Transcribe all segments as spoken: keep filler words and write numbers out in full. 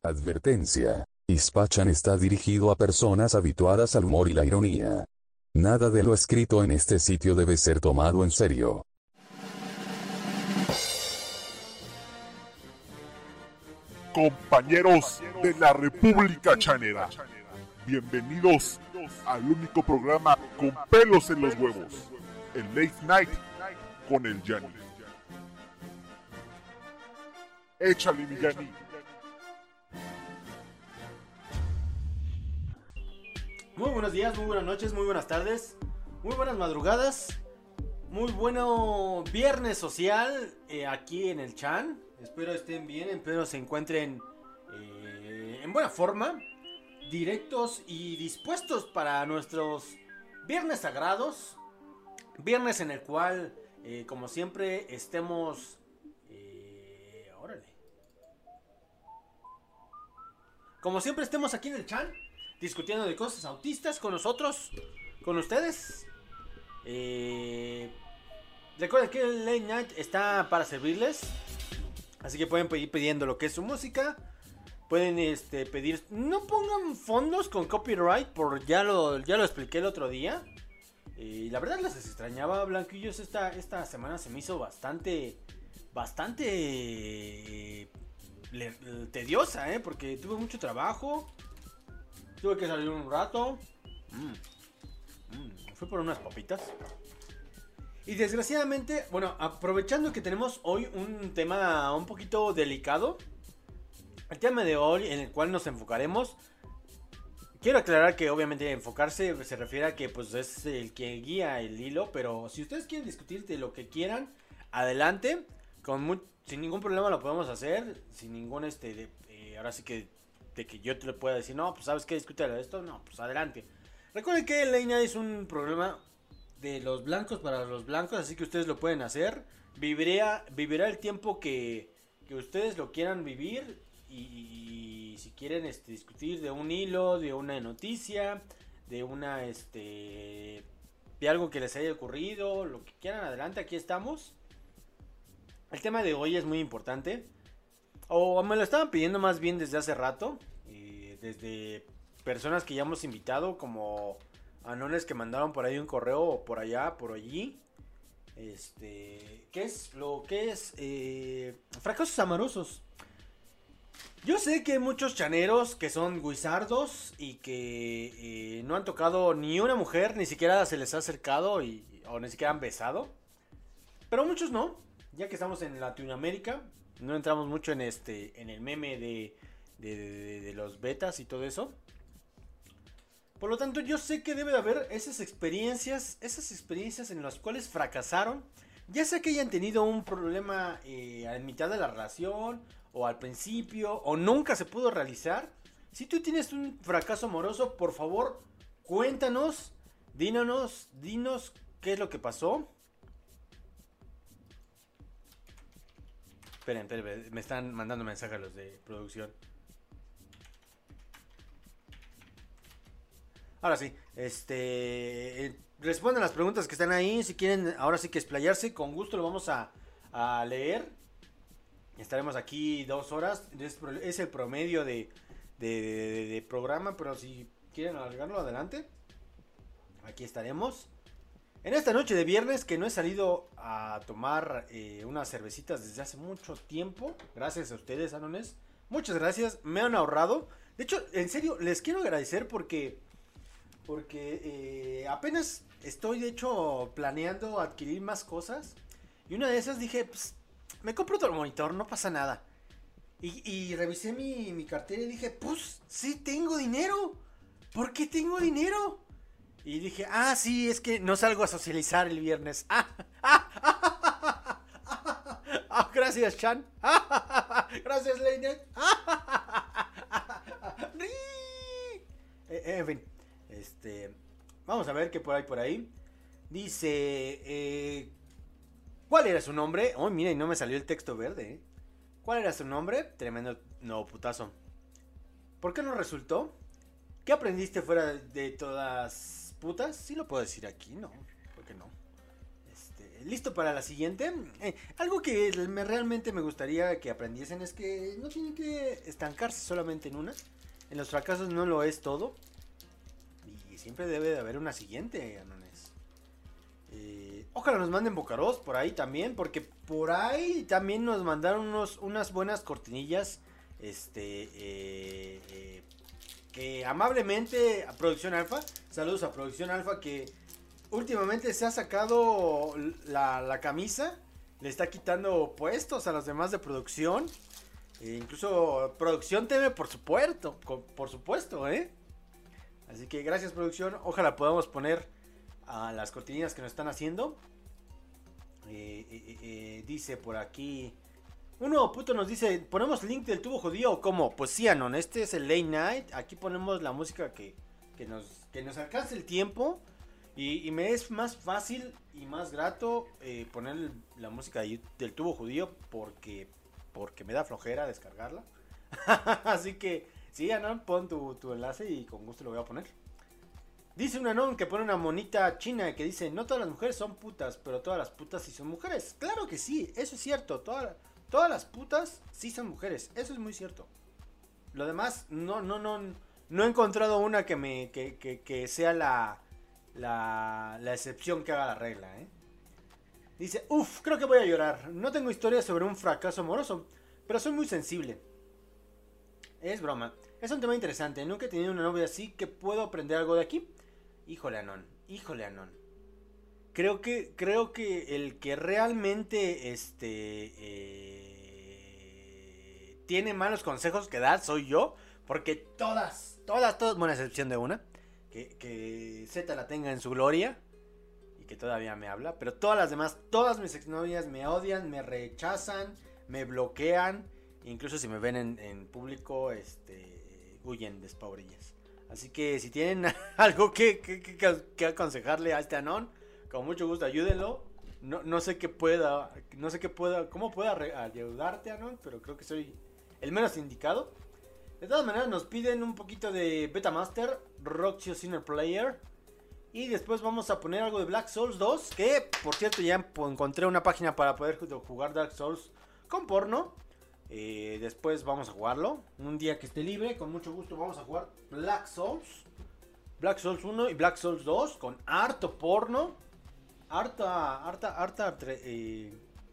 Advertencia. Ispachan está dirigido a personas habituadas al humor y la ironía. Nada de lo escrito en este sitio debe ser tomado en serio. Compañeros de la República Chanera, bienvenidos al único programa con pelos en los huevos, el Late Night con el Yanni. Échale, mi Yanni. Muy buenos días, muy buenas noches, muy buenas tardes, muy buenas madrugadas, muy bueno viernes social eh, aquí en el Chan. Espero estén bien, espero se encuentren eh, en buena forma, directos y dispuestos para nuestros viernes sagrados. Viernes en el cual, eh, como siempre, estemos... Eh, órale. Como siempre estemos aquí en el Chan, discutiendo de cosas autistas con nosotros, con ustedes. Eh, recuerden que el Late Night está para servirles. Así que pueden ir pidiendo lo que es su música. Pueden este, pedir... No pongan fondos con copyright, por ya lo, ya lo expliqué el otro día. Y la verdad les extrañaba, Blanquillos. Esta, esta semana se me hizo bastante... Bastante... Eh, le, tediosa, ¿eh? Porque tuve mucho trabajo. Tuve que salir un rato. Mm. Mm. Fui por unas papitas. Y desgraciadamente, bueno, aprovechando que tenemos hoy un tema un poquito delicado, el tema de hoy en el cual nos enfocaremos, quiero aclarar que obviamente enfocarse se refiere a que pues es el que guía el hilo, pero si ustedes quieren discutir de lo que quieran, adelante, con muy, sin ningún problema lo podemos hacer, sin ningún este, de, eh, ahora sí que de que yo te lo pueda decir, no, pues sabes qué, discute de esto, no, pues adelante. Recuerden que Leña es un programa de los blancos para los blancos, así que ustedes lo pueden hacer. Vivirá, vivirá el tiempo que, que ustedes lo quieran vivir. Y, y si quieren este, discutir de un hilo, de una noticia, de una este de algo que les haya ocurrido, lo que quieran, adelante, aquí estamos. El tema de hoy es muy importante, o me lo estaban pidiendo más bien desde hace rato, eh, desde personas que ya hemos invitado, como anones que mandaron por ahí un correo, o por allá, por allí. Este, ¿qué es lo que es? Eh, fracasos amorosos. Yo sé que hay muchos chaneros que son guisardos y que eh, no han tocado ni una mujer, ni siquiera se les ha acercado y, o ni siquiera han besado. Pero muchos no, ya que estamos en Latinoamérica, no entramos mucho en este, en el meme de, de, de, de los betas y todo eso. Por lo tanto, yo sé que debe de haber esas experiencias, esas experiencias en las cuales fracasaron, ya sea que hayan tenido un problema eh, a mitad de la relación, o al principio, o nunca se pudo realizar. Si tú tienes un fracaso amoroso, por favor, cuéntanos, dínonos, dinos qué es lo que pasó. Esperen, esperen, me están mandando mensajes los de producción. Ahora sí, este, eh, respondan las preguntas que están ahí. Si quieren, ahora sí que explayarse, con gusto lo vamos a, a leer. Estaremos aquí dos horas. Es, es el promedio de, de, de, de programa, pero si quieren alargarlo, adelante. Aquí estaremos. En esta noche de viernes, que no he salido a tomar eh, unas cervecitas desde hace mucho tiempo. Gracias a ustedes, Anones. Muchas gracias, me han ahorrado. De hecho, en serio, les quiero agradecer porque... Porque eh, apenas estoy, de hecho, planeando adquirir más cosas. Y una de esas dije, pues, me compro otro monitor, no pasa nada. Y, y revisé mi, mi cartera y dije, pues, sí tengo dinero. ¿Por qué tengo dinero? Y dije, ah, sí, es que no salgo a socializar el viernes. Ah, ah, ah, ah, ah, gracias, Chan. Ah, gracias, Leinet. En fin. Este, vamos a ver qué por ahí por ahí. Dice, eh, ¿cuál era su nombre? Oh, mira, y no me salió el texto verde. ¿eh? ¿Cuál era su nombre? Tremendo no putazo. ¿Por qué no resultó? ¿Qué aprendiste fuera de todas putas? Sí lo puedo decir aquí, ¿no? ¿Por qué no? Este, Eh, ¿Listo para la siguiente? Eh, algo que me, realmente me gustaría que aprendiesen es que no tienen que estancarse solamente en una. En los fracasos no lo es todo. Y siempre debe de haber una siguiente, anones. Eh, ojalá nos manden bocaros por ahí también, porque por ahí también nos mandaron unos, unas buenas cortinillas. Este, eh, eh, que amablemente a Producción Alfa, saludos a Producción Alfa, que últimamente se ha sacado la, la camisa, le está quitando puestos a los demás de producción. E incluso Producción T V, por supuesto, por supuesto, ¿eh? Así que gracias, Producción. Ojalá podamos poner a las cortinillas que nos están haciendo. Eh, eh, eh, dice por aquí. Uno puto nos dice, ¿ponemos link del tubo judío o cómo? Pues sí, Anon, este es el Late Night. Aquí ponemos la música que, que, nos, que nos alcance el tiempo. Y, y me es más fácil y más grato eh, poner la música de, del tubo judío porque, porque me da flojera descargarla. Así que, sí, Anon, pon tu, tu enlace y con gusto lo voy a poner. Dice un Anon que pone una monita china que dice, no todas las mujeres son putas, pero todas las putas sí son mujeres. Claro que sí, eso es cierto, toda, todas las putas sí son mujeres, eso es muy cierto. Lo demás, no, no, no, no he encontrado una que me, que, que, que sea la... La, la excepción que haga la regla, ¿eh? Dice, uff, creo que voy a llorar. No tengo historia sobre un fracaso amoroso, pero soy muy sensible. Es broma. Es un tema interesante. Nunca he tenido una novia así que puedo aprender algo de aquí. Híjole, Anon. Híjole, Anon. Creo que, creo que el que realmente este eh, tiene malos consejos que dar soy yo. Porque todas, todas, todas, bueno, a excepción de una. Que, que Z la tenga en su gloria y que todavía me habla, pero todas las demás, todas mis exnovias me odian, me rechazan, me bloquean, incluso si me ven en, en público, este, huyen despavoridas. Así que si tienen algo que, que, que, que aconsejarle a este Anon, con mucho gusto ayúdenlo. No, no sé qué pueda, no sé qué pueda, cómo pueda ayudarte, Anon, pero creo que soy el menos indicado. De todas maneras nos piden un poquito de Betamaster, Roxio Sinner Player. Y después vamos a poner algo de Black Souls dos. Que por cierto ya encontré una página para poder jugar Dark Souls con porno. eh, Después vamos a jugarlo un día que esté libre, con mucho gusto vamos a jugar Black Souls. Black Souls uno y Black Souls dos con harto porno. Harta, harta, harta eh,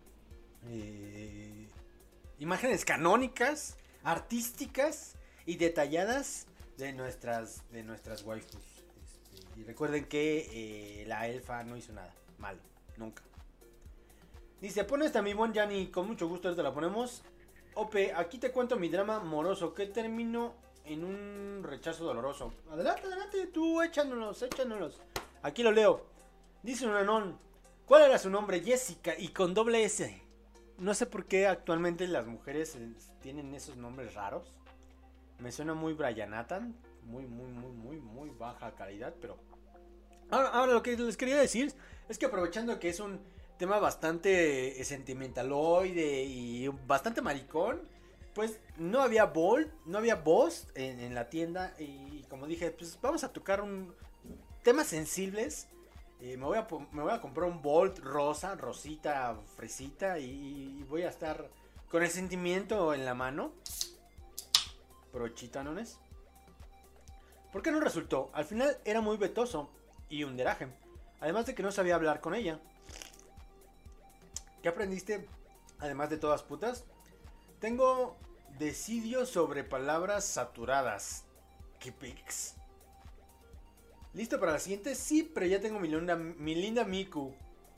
eh, imágenes canónicas, artísticas y detalladas de nuestras de nuestras waifus. Este, y recuerden que eh, la elfa no hizo nada malo, nunca. Dice, pone esta mi buen Yanni, con mucho gusto ahorita la ponemos. Ope, aquí te cuento mi drama amoroso que terminó en un rechazo doloroso. Adelante, adelante, tú échanos, échanos. Aquí lo leo. Dice un Anon, ¿cuál era su nombre? Jessica y con doble S. No sé por qué actualmente las mujeres tienen esos nombres raros. Me suena muy Brian Nathan. Muy, muy, muy, muy, muy baja calidad. Pero ahora, ahora lo que les quería decir es que aprovechando que es un tema bastante sentimentaloide y bastante maricón, pues no había Bolt, no había voz en, en la tienda. Y como dije, pues vamos a tocar un temas sensibles. Eh, me, voy a, me voy a comprar un Bolt rosa, rosita, fresita. Y, y voy a estar con el sentimiento en la mano. Prochita, ¿no es? ¿Por qué no resultó? Al final era muy vetoso y un deraje. Además de que no sabía hablar con ella. ¿Qué aprendiste? Además de todas putas. Tengo desidio sobre palabras saturadas. ¿Qué pics? ¿Listo para la siguiente? Sí, pero ya tengo mi linda, mi linda Miku.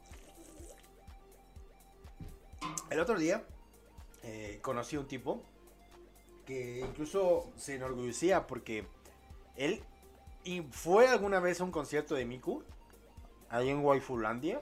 El otro día eh, conocí a un tipo que incluso se enorgullecía porque él fue alguna vez a un concierto de Miku ahí en Waifulandia.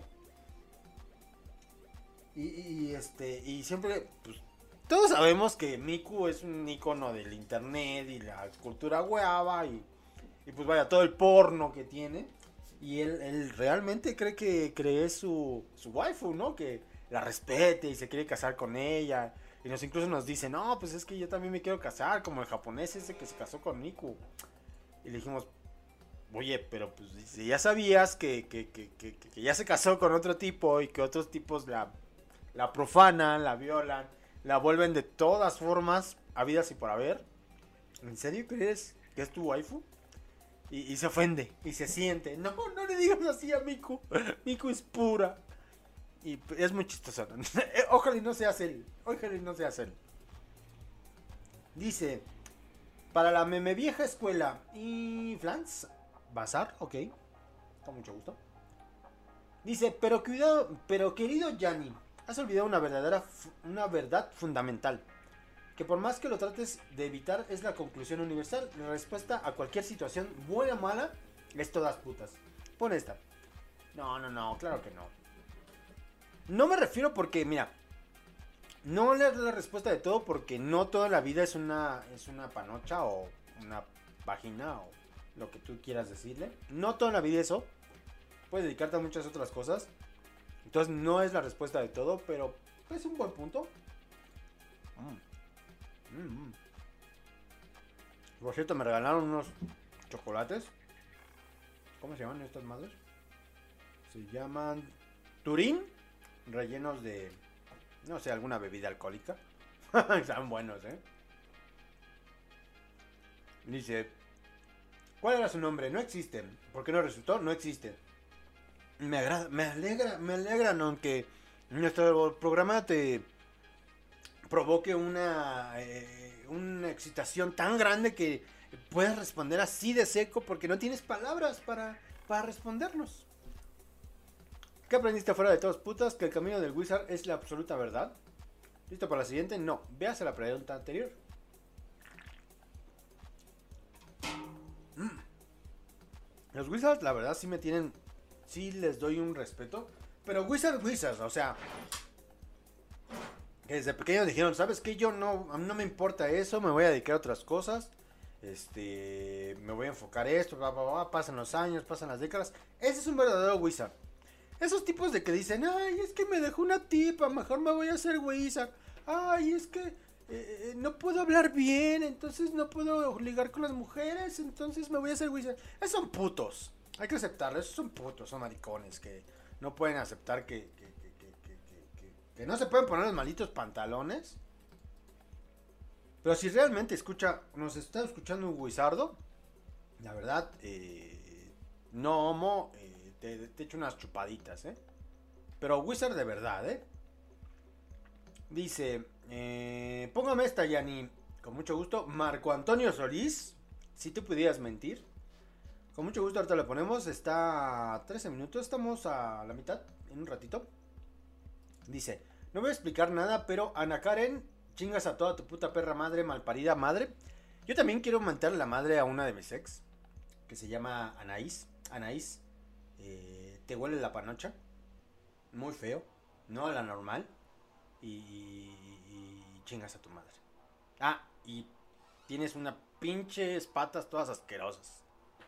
Y, y este y siempre pues, todos sabemos que Miku es un icono del internet y la cultura hueva y, y pues vaya todo el porno que tiene. Y él, él realmente cree que cree su, su waifu, ¿no? Que la respete y se quiere casar con ella. Y nos incluso nos dice, no, pues es que yo también me quiero casar, como el japonés ese que se casó con Miku. Y le dijimos, oye, pero pues si ya sabías que, que, que, que, que ya se casó con otro tipo y que otros tipos la, la profanan, la violan, la vuelven de todas formas, habidas y por haber. ¿En serio crees que es tu waifu? Y, y se ofende, y se siente. No, no le digas así a Miku. Miku es pura. Y es muy chistoso. Ojalá y no seas él. Ojalá y no seas él. Dice, para la meme vieja escuela y Flans, Bazar, ok. Con mucho gusto. Dice, pero cuidado, pero querido Yanni, has olvidado una verdadera, una verdad fundamental. Que por más que lo trates de evitar, es la conclusión universal. La respuesta a cualquier situación, buena o mala, es todas putas. Pon esta. No, no, no, claro que no. No me refiero porque, mira, no le das la respuesta de todo porque no toda la vida es una, es una panocha o una vagina o lo que tú quieras decirle. No toda la vida eso. Puedes dedicarte a muchas otras cosas. Entonces no es la respuesta de todo, pero es un buen punto. Mm. Mm, mm. Por cierto, me regalaron unos chocolates. ¿Cómo se llaman estas madres? Se llaman Turín, rellenos de, no sé, alguna bebida alcohólica. Están buenos, ¿eh? Dice, ¿cuál era su nombre? No existe. ¿Por qué no resultó? No existe. Me agrada, me alegra, me alegran, aunque nuestro programa te provoque una, eh, una excitación tan grande que puedas responder así de seco porque no tienes palabras para, para respondernos. ¿Qué aprendiste fuera de todos putas? Que el camino del Wizard es la absoluta verdad. ¿Listo para la siguiente? No. Véase la pregunta anterior. Mm. Los Wizards, la verdad, sí me tienen... Sí les doy un respeto. Pero Wizard, Wizard, o sea... Que desde pequeños dijeron, ¿sabes qué? Yo no... A mí no me importa eso, me voy a dedicar a otras cosas. Este... Me voy a enfocar esto, bla, bla, bla. Pasan los años, pasan las décadas. Ese es un verdadero Wizard. Esos tipos de que dicen, ay, es que me dejó una tipa, mejor me voy a hacer Wizard. Ay, es que eh, no puedo hablar bien, entonces no puedo ligar con las mujeres, entonces me voy a hacer Wizard. Esos son putos, hay que aceptarlo, esos son putos, son maricones que no pueden aceptar que, que, que, que, que, que, que no se pueden poner los malditos pantalones. Pero si realmente escucha, nos está escuchando un Wizardo, la verdad, eh, no homo... Eh, Te, te echo unas chupaditas, ¿eh? Pero Wizard de verdad, ¿eh? Dice, eh, póngame esta, Yanni. Con mucho gusto. Marco Antonio Solís. Si tú pudieras mentir. Con mucho gusto, ahorita le ponemos. Está a trece minutos. Estamos a la mitad. En un ratito. Dice, no voy a explicar nada, pero Ana Karen, chingas a toda tu puta perra madre, malparida madre. Yo también quiero mentarle la madre a una de mis ex. Que se llama Anaís. Anaís. Eh, te huele la panocha. Muy feo. No a la normal. Y, y, y chingas a tu madre. Ah, y tienes unas pinches patas todas asquerosas.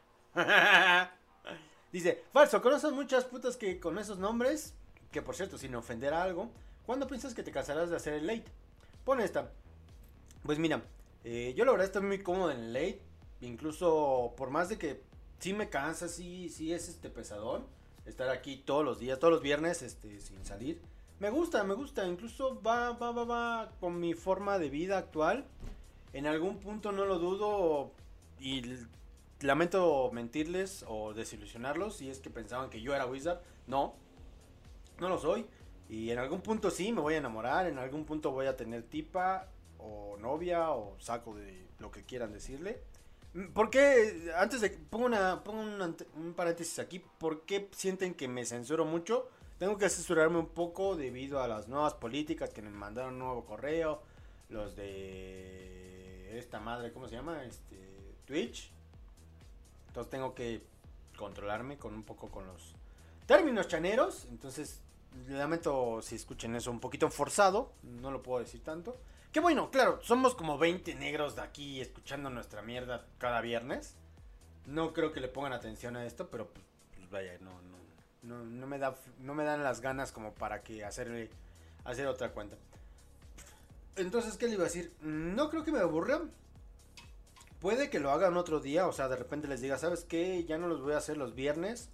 Dice, falso, conoces muchas putas que con esos nombres. Que por cierto, sin ofender a algo. ¿Cuándo piensas que te cansarás de hacer el late? Pon esta. Pues mira, eh, yo la verdad estoy muy cómodo en el late. Incluso por más de que sí me cansa, sí, sí es este pesadón estar aquí todos los días, todos los viernes, este, sin salir. Me gusta, me gusta, incluso va, va, va, va con mi forma de vida actual. En algún punto no lo dudo y lamento mentirles o desilusionarlos si es que pensaban que yo era Wizard. No, no lo soy. Y en algún punto sí me voy a enamorar, en algún punto voy a tener tipa o novia o saco de lo que quieran decirle. ¿Por qué, antes de que pongo, una, pongo una, un paréntesis aquí, por qué sienten que me censuro mucho? Tengo que asesorarme un poco debido a las nuevas políticas que me mandaron un nuevo correo, los de esta madre, ¿cómo se llama? Este, Twitch. Entonces tengo que controlarme con un poco con los términos chaneros. Entonces lamento si escuchen eso un poquito forzado, no lo puedo decir tanto. Que bueno, claro, somos como veinte negros de aquí escuchando nuestra mierda cada viernes. No creo que le pongan atención a esto, pero pues, pues vaya, no, no, no, no me da, no me dan las ganas como para que hacerle, hacer otra cuenta. Entonces, ¿qué le iba a decir? No creo que me aburra, puede que lo hagan otro día, o sea, de repente les diga, ¿sabes qué? Ya no los voy a hacer los viernes.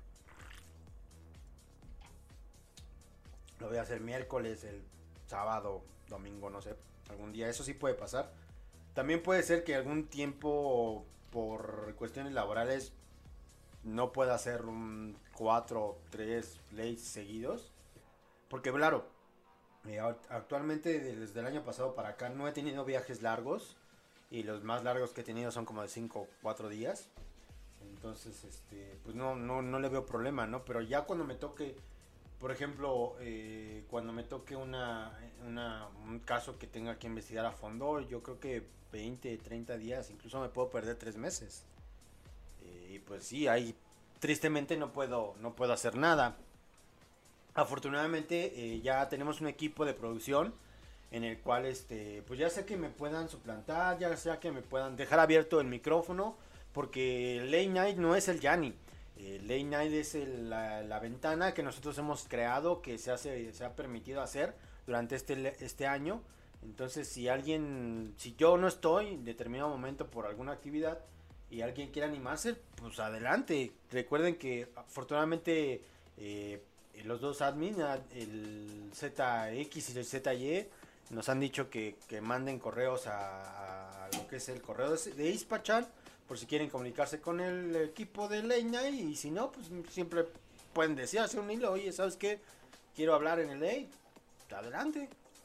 Lo voy a hacer miércoles, el sábado, domingo, no sé, algún día. Eso sí puede pasar. También puede ser que algún tiempo, por cuestiones laborales, no pueda hacer un cuatro, tres leyes seguidos. Porque claro, eh, actualmente desde el año pasado para acá no he tenido viajes largos. Y los más largos que he tenido son como de cinco o cuatro días. Entonces, este, pues no, no, no le veo problema, ¿no? Pero ya cuando me toque, por ejemplo, eh, cuando me toque una, una, un caso que tenga que investigar a fondo, yo creo que veinte, treinta días, incluso me puedo perder tres meses. Eh, y pues sí, ahí tristemente no puedo, no puedo hacer nada. Afortunadamente eh, ya tenemos un equipo de producción en el cual este pues ya sé que me puedan suplantar, ya sea que me puedan dejar abierto el micrófono, porque Late Night no es el Yanni. Eh, Late Night es el, la, la ventana que nosotros hemos creado, que se hace, se ha permitido hacer durante este, este año. Entonces, si alguien, si yo no estoy en determinado momento por alguna actividad y alguien quiere animarse, pues adelante. Recuerden que afortunadamente eh, los dos admin, el Z X y el Z Y, nos han dicho que, que manden correos a, a lo que es el correo de, de Ispachan, por si quieren comunicarse con el equipo de Late Night. Y si no, pues siempre pueden decir, hacer un hilo, oye, ¿sabes qué? Quiero hablar en el Late. Adelante.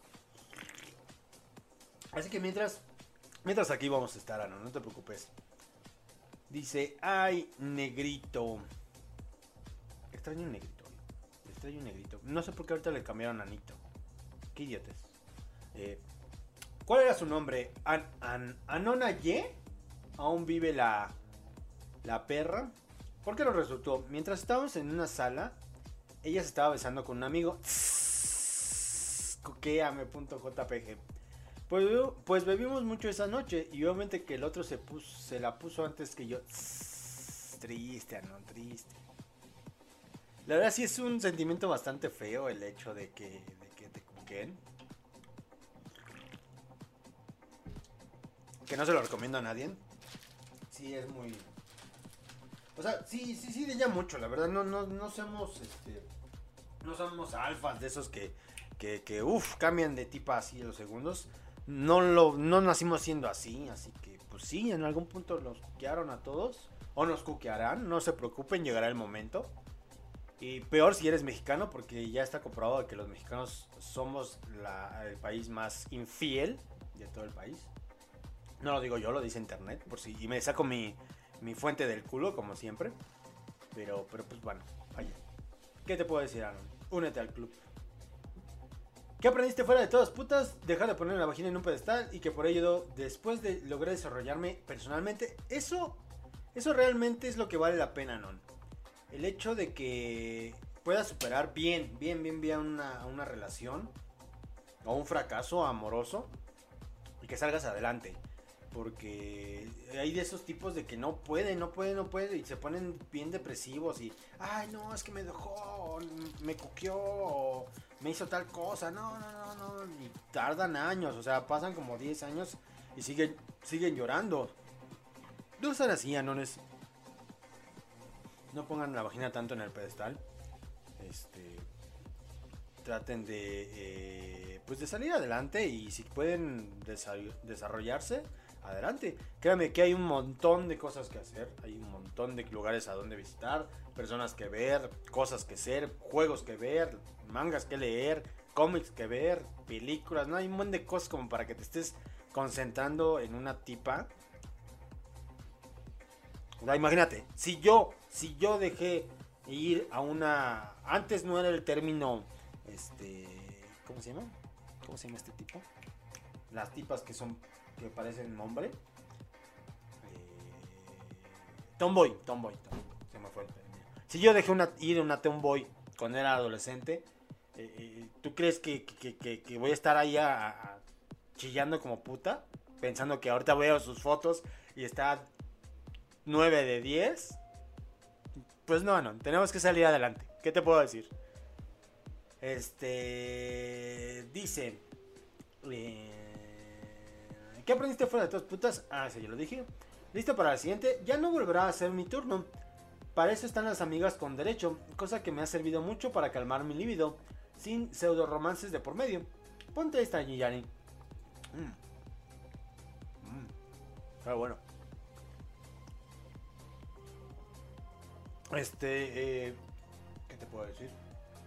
Así que mientras, mientras aquí vamos a estar, Ano, no te preocupes. Dice, ay, negrito. Extraño un negrito. Extraño un negrito. No sé por qué ahorita le cambiaron a Anito. Qué idiotes. Eh, ¿Cuál era su nombre? An, An, Anona Y. Aún vive la, la perra. ¿Por qué lo resultó? Mientras estábamos en una sala, ella se estaba besando con un amigo. Coqueame.jpg. Pues, pues bebimos mucho esa noche. Y obviamente que el otro se, puso, se la puso antes que yo. Triste, no, triste. La verdad sí es un sentimiento bastante feo el hecho de que, de que te coqueen. Que no se lo recomiendo a nadie. Sí, es muy... O sea, sí, sí, sí, de ya mucho, la verdad. No, no, no somos, este... No somos alfas de esos que, que, que uff, cambian de tipa así en los segundos. No lo, no nacimos siendo así, así que, pues sí, en algún punto nos cuquearon a todos. O nos cuquearán, no se preocupen, llegará el momento. Y peor si eres mexicano, porque ya está comprobado que los mexicanos somos la, el país más infiel de todo el país. No lo digo yo, lo dice internet, por si, y me saco mi, mi fuente del culo, como siempre. Pero, pero pues bueno, vaya. ¿Qué te puedo decir, Aaron? Únete al club. ¿Qué aprendiste fuera de todas putas? Dejar de poner la vagina en un pedestal y que por ello, después de lograr desarrollarme personalmente, eso, eso realmente es lo que vale la pena, ¿no? El hecho de que puedas superar bien, bien, bien, bien una, una relación o un fracaso amoroso y que salgas adelante. Porque hay de esos tipos de que no pueden, no pueden, no pueden y se ponen bien depresivos y, ay, no, es que me dejó, me cuqueó, me hizo tal cosa, no, no, no, no, y tardan años, o sea, pasan como diez años y siguen, siguen llorando. No sean así, anones. No pongan la vagina tanto en el pedestal. Este, traten de, eh, pues de salir adelante y si pueden desa- desarrollarse, adelante. Créanme que hay un montón de cosas que hacer, hay un montón de lugares a donde visitar, personas que ver, cosas que hacer, juegos que ver, mangas que leer, cómics que ver, películas, no hay un montón de cosas como para que te estés concentrando en una tipa. O sea, imagínate, si yo, si yo dejé ir a una, antes no era el término, este, ¿cómo se llama? ¿Cómo se llama este tipo? Las tipas que son que parecen hombre. Eh, tomboy, tomboy, tomboy, se me fue el término. Si yo dejé una, ir a una tomboy cuando era adolescente, eh, eh, ¿tú crees que, que, que, que voy a estar ahí a, a, chillando como puta? Pensando que ahorita veo sus fotos y está nueve de diez. Pues no, no, tenemos que salir adelante. ¿Qué te puedo decir? Este... Dice... Eh, ¿Qué aprendiste fuera de todas putas? Ah, sí, yo lo dije. Listo para la siguiente. Ya no volverá a ser mi turno. Para eso están las amigas con derecho. Cosa que me ha servido mucho para calmar mi líbido. Sin pseudo romances de por medio. Ponte esta, Yanni. Mm. Mm. Pero bueno. Este, eh, ¿qué te puedo decir?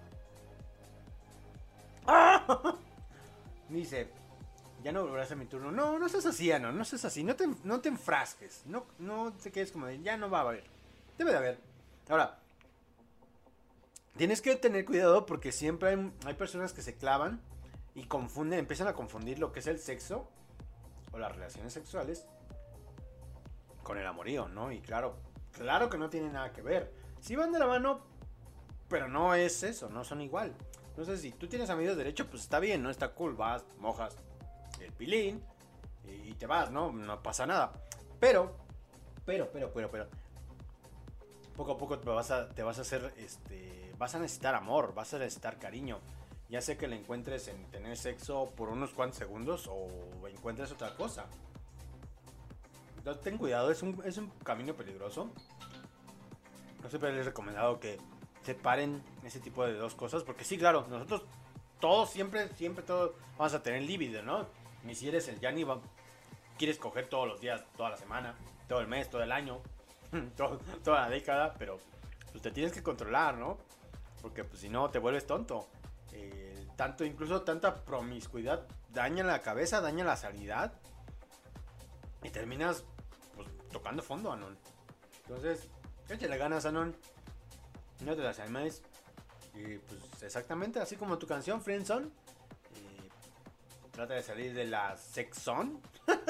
¡Ah! Dice, ya no volverá a ser mi turno. No, no seas así, Ano, no seas así. No te, no te enfrasques. No, no te quedes como de, ya no va a haber. Debe de haber. Ahora, tienes que tener cuidado porque siempre hay, hay personas que se clavan y confunden, empiezan a confundir lo que es el sexo o las relaciones sexuales con el amorío, ¿no? Y claro, claro que no tiene nada que ver. Sí van de la mano, pero no es eso, no son igual. Entonces, si tú tienes amigos de derecho, pues está bien, ¿no? Está cool, vas, mojas el pilín y te vas, ¿no? No pasa nada. Pero, pero, pero, pero, pero, poco a poco te vas a, te vas a hacer, este, vas a necesitar amor, vas a necesitar cariño. Ya sé que le encuentres en tener sexo por unos cuantos segundos o encuentres otra cosa. Entonces, ten cuidado, es un, es un camino peligroso. No siempre les he recomendado que separen ese tipo de dos cosas, porque sí, claro, nosotros todos siempre, siempre todos vamos a tener libido, ¿no? Y si eres el Yanni, quieres coger todos los días, toda la semana, todo el mes, todo el año, todo, toda la década, pero pues te tienes que controlar, ¿no? Porque pues si no te vuelves tonto. Eh, tanto, incluso tanta promiscuidad daña la cabeza, daña la sanidad y terminas pues tocando fondo, Anon. Entonces, échale ganas, Anon. No te las ames. Y pues exactamente así como tu canción, Friendzone. Eh, trata de salir de la sexón.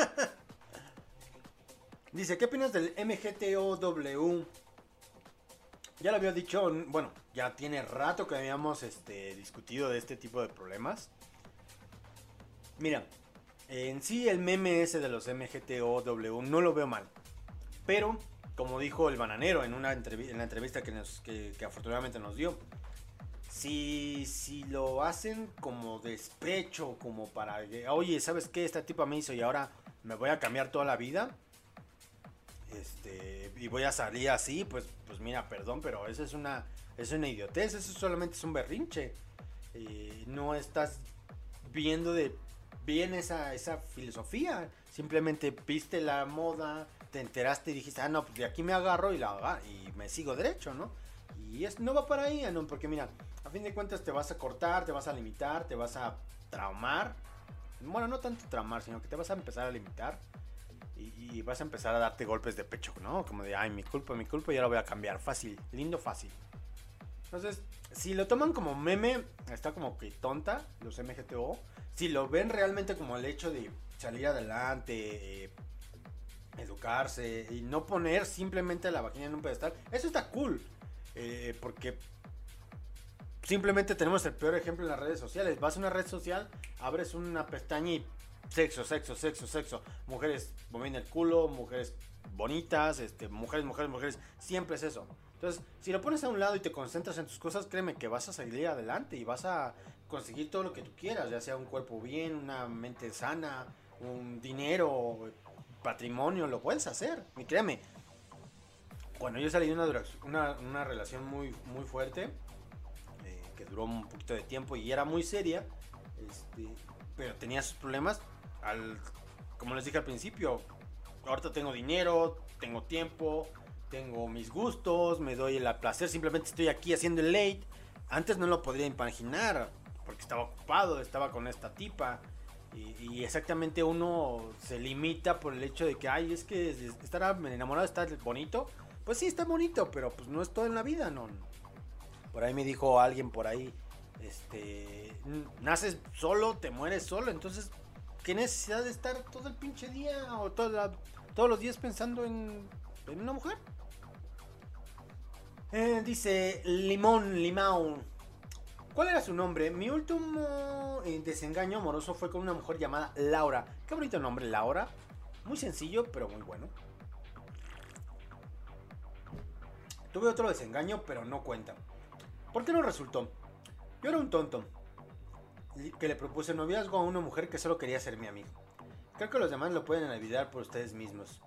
Dice, ¿qué opinas del M G T O W? Ya lo había dicho, bueno, ya tiene rato que habíamos este, discutido de este tipo de problemas. Mira, en sí el meme ese de los M G T O W no lo veo mal. Pero, como dijo el bananero en, una entrev- en la entrevista que, nos, que, que afortunadamente nos dio, si, si lo hacen como despecho, como para, oye, ¿sabes qué? Esta tipa me hizo y ahora me voy a cambiar toda la vida. Este, y voy a salir así, pues, pues mira, perdón, pero eso es una, es una idiotez, eso solamente es un berrinche. Eh, no estás viendo de bien esa, esa filosofía, simplemente viste la moda, te enteraste y dijiste, ah, no, pues de aquí me agarro y, la, y me sigo derecho, ¿no? Y es, no va para ahí, ¿no? Porque mira, a fin de cuentas te vas a cortar, te vas a limitar, te vas a traumar. Bueno, no tanto traumar, sino que te vas a empezar a limitar. Y, y vas a empezar a darte golpes de pecho, ¿no? Como de, ay, mi culpa, mi culpa, y ahora voy a cambiar. Fácil, lindo, fácil. Entonces, si lo toman como meme, está como que tonta, los M G T O. Si lo ven realmente como el hecho de salir adelante, eh, educarse y no poner simplemente la vagina en un pedestal, eso está cool. Eh, porque simplemente tenemos el peor ejemplo en las redes sociales. Vas a una red social, abres una pestaña y sexo, sexo, sexo, sexo. Mujeres moviendo el culo, mujeres bonitas, este, mujeres, mujeres, mujeres. Siempre es eso. Entonces, si lo pones a un lado y te concentras en tus cosas, créeme que vas a salir adelante y vas a conseguir todo lo que tú quieras. Ya sea un cuerpo bien, una mente sana, un dinero, patrimonio, lo puedes hacer. Y créeme, cuando yo salí de una, una, una relación muy, muy fuerte, eh, que duró un poquito de tiempo y era muy seria, este, pero tenía sus problemas. Al, como les dije al principio, ahorita tengo dinero, tengo tiempo, tengo mis gustos, me doy el placer, simplemente estoy aquí haciendo el late. Antes no lo podría imaginar porque estaba ocupado, estaba con esta tipa y, y exactamente uno se limita por el hecho de que, ay, es que estar enamorado está bonito. Pues sí, está bonito, pero pues no es todo en la vida, no. Por ahí me dijo alguien por ahí, este, naces solo, te mueres solo, entonces ¿qué necesidad de estar todo el pinche día o toda la, todos los días pensando en, en una mujer? Eh, dice Limón, Limao. ¿Cuál era su nombre? Mi último eh, desengaño amoroso fue con una mujer llamada Laura. Qué bonito nombre, Laura. Muy sencillo, pero muy bueno. Tuve otro desengaño, pero no cuenta. ¿Por qué no resultó? Yo era un tonto que le propuse noviazgo a una mujer que solo quería ser mi amigo. Creo que los demás lo pueden olvidar por ustedes mismos.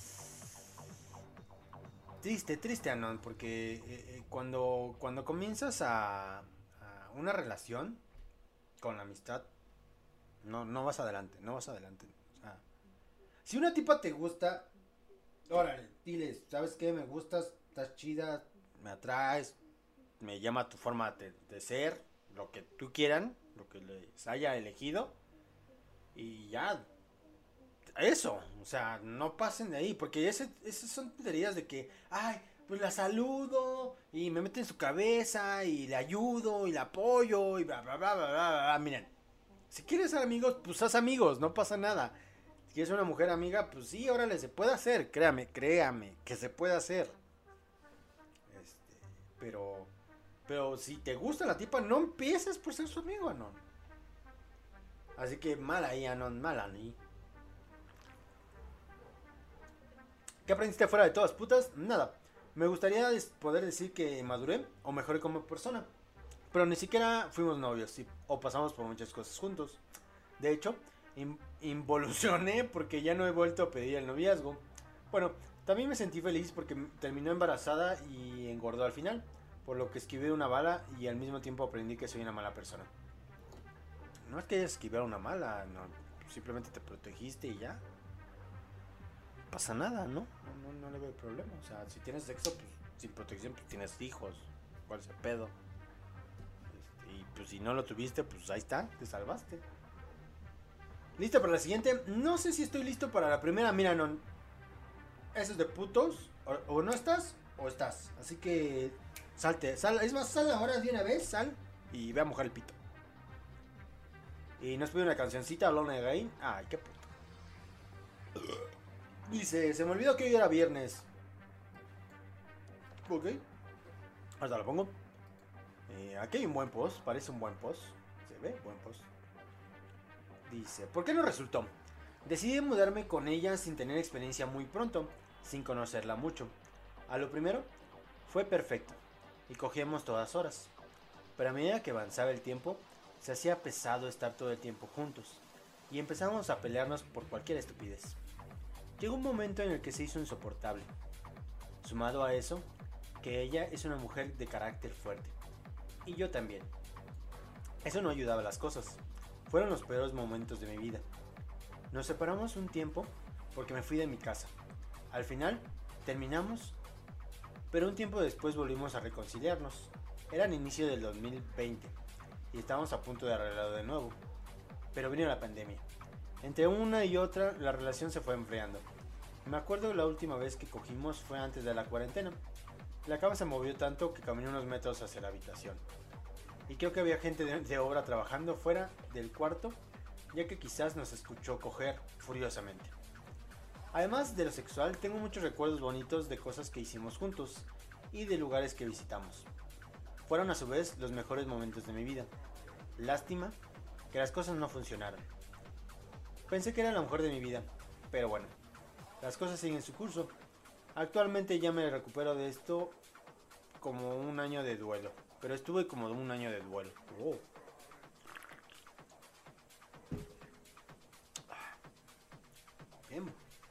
Triste, triste, Anon, porque eh, eh, cuando, cuando comienzas a, a una relación con la amistad, no, no vas adelante, no vas adelante. O sea, si una tipa te gusta, órale, diles, ¿sabes qué? Me gustas, estás chida, me atraes, me llama tu forma de, de ser, lo que tú quieran, lo que les haya elegido, y ya. Eso, o sea, no pasen de ahí, porque ese, esas son tonterías de que, ay, pues la saludo y me meto en su cabeza y le ayudo y la apoyo y bla, bla, bla, bla, bla, bla. Miren, si quieres ser amigos, pues haz amigos, no pasa nada. Si quieres una mujer amiga, pues sí, órale, se puede hacer, créame, créame, que se puede hacer. Este, pero, pero si te gusta la tipa, no empieces por ser su amigo, Anon. Así que mal ahí, Anon, mal ahí. ¿Qué aprendiste fuera de todas putas? Nada. Me gustaría poder decir que maduré o mejoré como persona. Pero ni siquiera fuimos novios y, o pasamos por muchas cosas juntos. De hecho, in, involucioné porque ya no he vuelto a pedir el noviazgo. Bueno, también me sentí feliz porque terminó embarazada y engordó al final. Por lo que esquivé una bala y al mismo tiempo aprendí que soy una mala persona. No es que hayas esquivado una mala, no, simplemente te protegiste y ya. No pasa nada, ¿no? No, no, no le veo problema. O sea, si tienes sexo, pues sin protección, pues tienes hijos. ¿Cuál es el pedo? Este, y pues si no lo tuviste, pues ahí está, te salvaste. ¿Listo para la siguiente? No sé si estoy listo para la primera. Mira, no. Eso es de putos. O, o no estás, o estás. Así que salte. Sal, es más, sal ahora de una vez, sal. Y ve a mojar el pito. Y nos pide una cancioncita, Alone Again. Ay, qué puto. Dice, se me olvidó que hoy era viernes. Ok. Ahora lo pongo. Eh, aquí hay un buen post, parece un buen post. Se ve, buen post. Dice, ¿por qué no resultó? Decidí mudarme con ella sin tener experiencia muy pronto, sin conocerla mucho. A lo primero, fue perfecto, y cogíamos todas horas. Pero a medida que avanzaba el tiempo, se hacía pesado estar todo el tiempo juntos, y empezamos a pelearnos por cualquier estupidez. Llegó un momento en el que se hizo insoportable. Sumado a eso, que ella es una mujer de carácter fuerte. Y yo también. Eso no ayudaba a las cosas. Fueron los peores momentos de mi vida. Nos separamos un tiempo porque me fui de mi casa. Al final, terminamos, pero un tiempo después volvimos a reconciliarnos. Era el inicio del dos mil veinte y estábamos a punto de arreglarlo de nuevo. Pero vino la pandemia. Entre una y otra, la relación se fue enfriando. Me acuerdo la última vez que cogimos fue antes de la cuarentena. La cama se movió tanto que caminé unos metros hacia la habitación. Y creo que había gente de, de obra trabajando fuera del cuarto, ya que quizás nos escuchó coger furiosamente. Además de lo sexual, tengo muchos recuerdos bonitos de cosas que hicimos juntos y de lugares que visitamos. Fueron a su vez los mejores momentos de mi vida. Lástima que las cosas no funcionaron. Pensé que era la mujer de mi vida, pero bueno, las cosas siguen su curso. Actualmente ya me recupero de esto como un año de duelo, pero estuve como un año de duelo. Oh. Bien.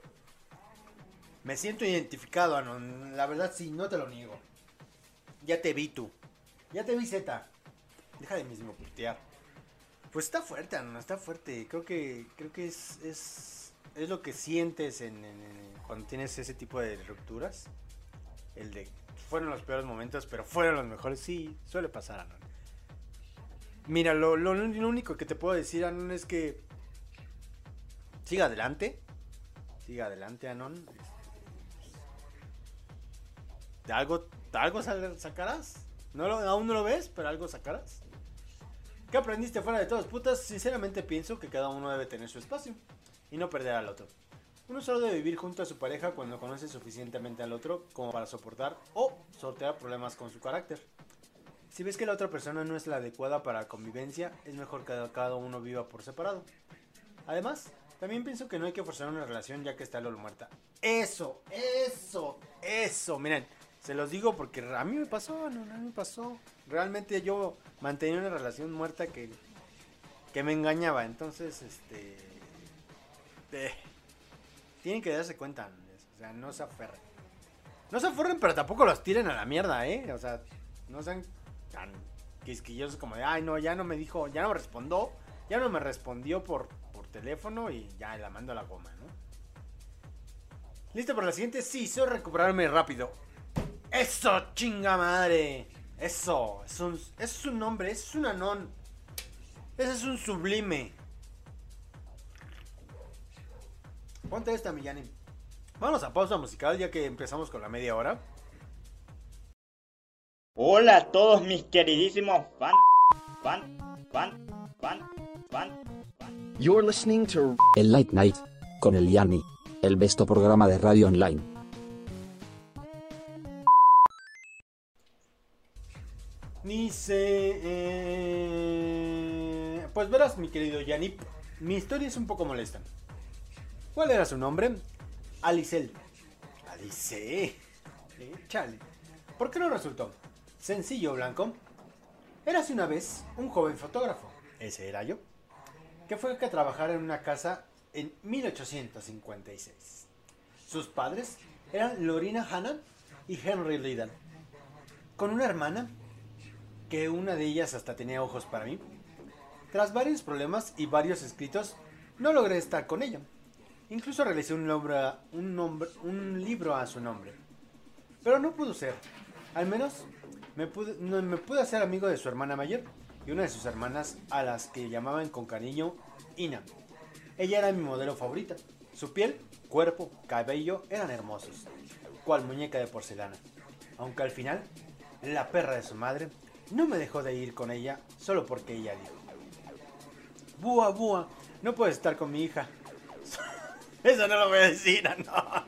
Me siento identificado, Anon. La verdad sí, no te lo niego. Ya te vi tú. Ya te vi, Z. Deja de mismo putear. Pues está fuerte, Anon, está fuerte. Creo que creo que es es, es lo que sientes en, en, en, cuando tienes ese tipo de rupturas. El de fueron los peores momentos, pero fueron los mejores. Sí, suele pasar, Anon. Mira, lo, lo, lo único que te puedo decir, Anon, es que siga adelante. Siga adelante, Anon. De algo, de algo sacarás. No lo, aún no lo ves, pero algo sacarás. ¿Qué aprendiste fuera de todas putas? Sinceramente pienso que cada uno debe tener su espacio y no perder al otro. Uno solo debe vivir junto a su pareja cuando conoce suficientemente al otro como para soportar o sortear problemas con su carácter. Si ves que la otra persona no es la adecuada para la convivencia, es mejor que cada uno viva por separado. Además, también pienso que no hay que forzar una relación ya que está LOL muerta. Eso, eso, eso, miren. Se los digo porque a mí me pasó, no, a mí me pasó. Realmente yo mantenía una relación muerta que, que me engañaba. Entonces, este... Eh, tienen que darse cuenta. O sea, no se aferren. No se aferren, pero tampoco los tiren a la mierda, ¿eh? O sea, no sean tan quisquillosos como de, ay, no, ya no me dijo, ya no me respondió, ya no me respondió por, por teléfono y ya la mando a la goma, ¿no? ¿Listo para la siguiente? Sí, soy recuperarme rápido. ¡Eso, chinga madre! Eso, es un, es un nombre, es un anón. Ese es un sublime. Ponte esta, Millani. Vamos a pausa musical ya que empezamos con la media hora. Hola a todos mis queridísimos fan, fan, fan, fan, fan, fan. You're listening to El Late Night con el Yanni, el besto programa de radio online. Dice, eh, pues verás, mi querido Yanni, mi historia es un poco molesta. ¿Cuál era su nombre? Alicel. Alice. Échale. ¿Por qué no resultó? Sencillo, Blanco. Érase una vez un joven fotógrafo, ese era yo, que fue a trabajar en una casa en mil ochocientos cincuenta y seis. Sus padres eran Lorena Hanna y Henry Liddell, con una hermana, que una de ellas hasta tenía ojos para mí. Tras varios problemas y varios escritos, no logré estar con ella. Incluso realicé un, nombre, un, nombre, un libro a su nombre. Pero no pudo ser. Al menos me pude, no, me pude hacer amigo de su hermana mayor y una de sus hermanas, a las que llamaban con cariño Ina. Ella era mi modelo favorita. Su piel, cuerpo, cabello eran hermosos, cual muñeca de porcelana. Aunque al final, la perra de su madre no me dejó de ir con ella solo porque ella dijo: Búa, búa, no puedes estar con mi hija. Eso no lo voy a decir, no.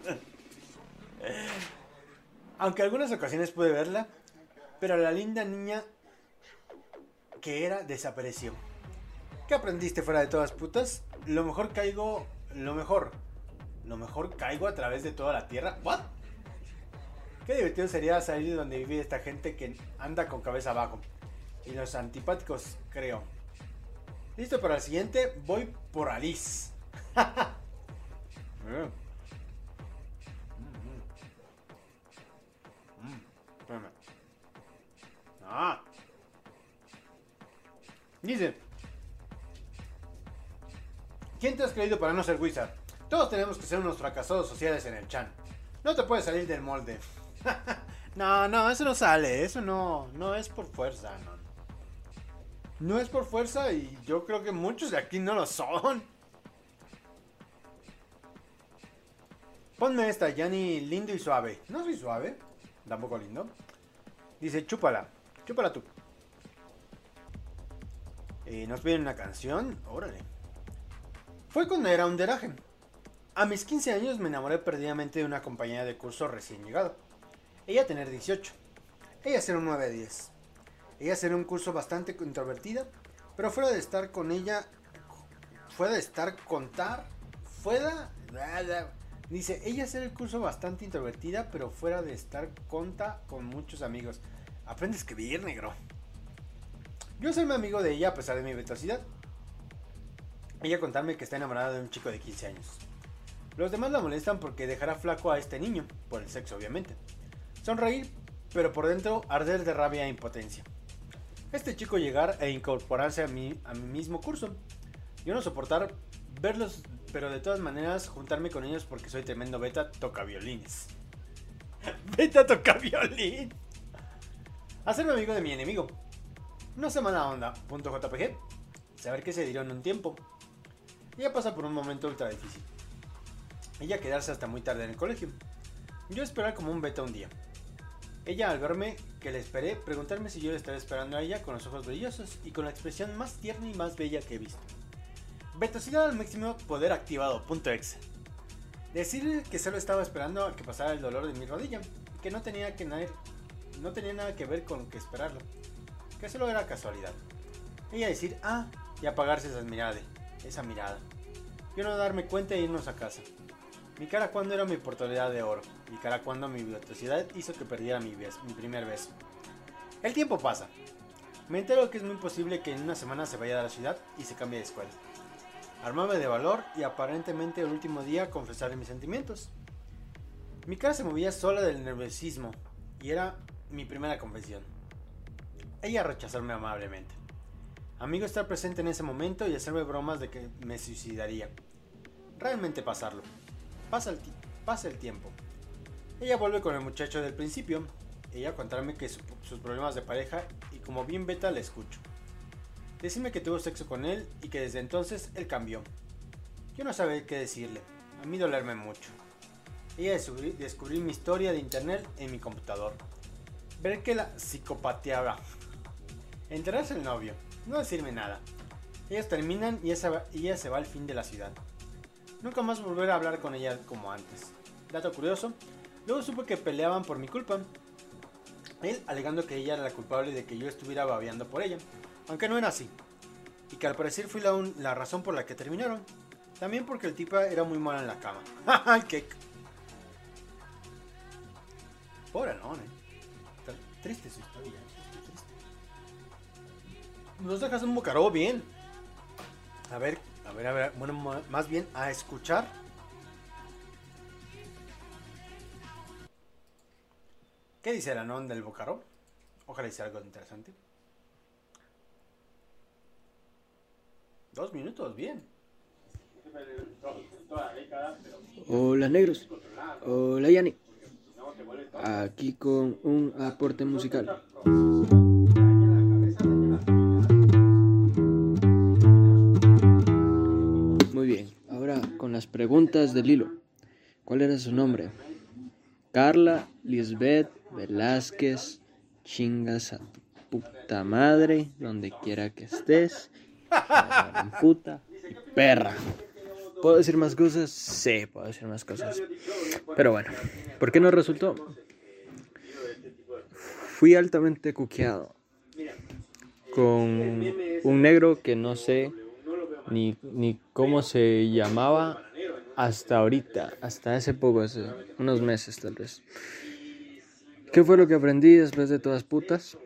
Aunque algunas ocasiones pude verla, pero la linda niña que era desapareció. ¿Qué aprendiste fuera de todas putas? Lo mejor caigo, lo mejor, lo mejor caigo a través de toda la tierra. ¿What? Qué divertido sería salir de donde vive esta gente que anda con cabeza abajo. Y los antipáticos, creo. Listo para el siguiente, voy por Alice. Mm. Mm. Mm. Espérame. Ah. Dice: ¿quién te has creído para no ser wizard? Todos tenemos que ser unos fracasados sociales en el chan. No te puedes salir del molde. No, no, eso no sale. Eso no, no es por fuerza, no. No es por fuerza y yo creo que muchos de aquí no lo son. Ponme esta, Yanni, lindo y suave. No soy suave, tampoco lindo. Dice, chúpala, chúpala tú. Eh, nos piden una canción, órale. Fue cuando era un deraje. A mis quince años me enamoré perdidamente de una compañera de curso recién llegado. Ella tener dieciocho. Ella ser un nueve diez. Ella ser un curso bastante introvertida, pero fuera de estar con ella, fuera de estar contar, fuera... Dice, ella ser el curso bastante introvertida, pero fuera de estar conta con muchos amigos. Aprende a escribir, negro. Yo soy mi amigo de ella a pesar de mi velocidad. Ella contarme que está enamorada de un chico de quince años. Los demás la molestan porque dejará flaco a este niño, por el sexo obviamente. Sonreír, pero por dentro arder de rabia e impotencia. Este chico llegar e incorporarse a mi, a mi mismo curso. Yo no soportar verlos, pero de todas maneras juntarme con ellos porque soy tremendo beta toca violines. Beta toca violín. Hacerme amigo de mi enemigo. No sé mala onda. Punto .jpg. Saber que se dieron un tiempo. Ella pasa por un momento ultra difícil. Ella quedarse hasta muy tarde en el colegio. Yo esperar como un beta un día. Ella al verme que le esperé, preguntarme si yo le estaré esperando a ella con los ojos brillosos y con la expresión más tierna y más bella que he visto. Vetosidad al máximo, poder activado, punto exe. Decirle que solo estaba esperando a que pasara el dolor de mi rodilla, que no tenía que nada, no tenía nada que ver con que esperarlo, que solo era casualidad. Ella decir, ah, y apagarse esa mirada, esa mirada. Yo no darme cuenta e irnos a casa. Mi cara cuando era mi oportunidad de oro, mi cara cuando mi velocidad hizo que perdiera mi, beso, mi primer beso. El tiempo pasa. Me entero que es muy posible que en una semana se vaya a la ciudad y se cambie de escuela. armarme de valor y aparentemente el último día confesarle mis sentimientos. Mi cara se movía sola del nerviosismo y era mi primera confesión. Ella rechazarme amablemente. Amigo estar presente en ese momento y hacerme bromas de que me suicidaría. Realmente pasarlo. Pasa el, pasa el tiempo. Ella vuelve con el muchacho del principio. Ella contarme que su, sus problemas de pareja y como bien beta le escucho. Decirme que tuvo sexo con él y que desde entonces él cambió. Yo no sabía qué decirle. A mí dolerme mucho. Ella descubrí, descubrí mi historia de internet en mi computador. Ver que la psicopateaba. Enterarse el novio. No decirme nada. Ellos terminan y ella, y ella se va al fin de la ciudad. Nunca más volver a hablar con ella como antes. Dato curioso. Luego supe que peleaban por mi culpa. Él alegando que ella era la culpable de que yo estuviera babeando por ella. Aunque no era así. Y que al parecer fui la, un, la razón por la que terminaron. También porque el tipo era muy malo en la cama. ¡Ay, qué! Pobre no, eh. Está triste su historia. Triste. Nos dejas un bocaró bien. A ver, a ver, a ver. Bueno, más bien a escuchar. ¿Qué dice el anón del bocaró? Ojalá sea algo interesante. Dos minutos, bien. Hola negros, hola Yanni, aquí con un aporte musical. Muy bien, ahora con las preguntas del hilo. ¿Cuál era su nombre? Carla, Lisbeth, Velázquez, chingas a tu puta madre, donde quiera que estés, puta y perra. ¿Puedo decir más cosas? Sí, puedo decir más cosas. Pero bueno, ¿por qué no resultó? Fui altamente cuqueado con un negro que no sé ni, ni cómo se llamaba hasta ahorita, hasta hace poco, hace unos meses tal vez. ¿Qué fue lo que aprendí después de todas putas?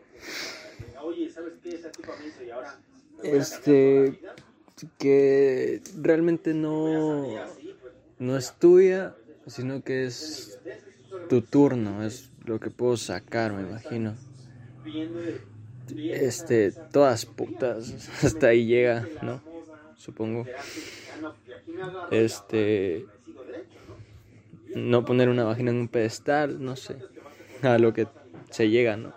Este... que realmente no, no es tuya, sino que es tu turno, es lo que puedo sacar, me imagino. Este, todas putas, hasta ahí llega, ¿no? Supongo. Este, no poner una vagina en un pedestal, no sé, a lo que se llega, ¿no?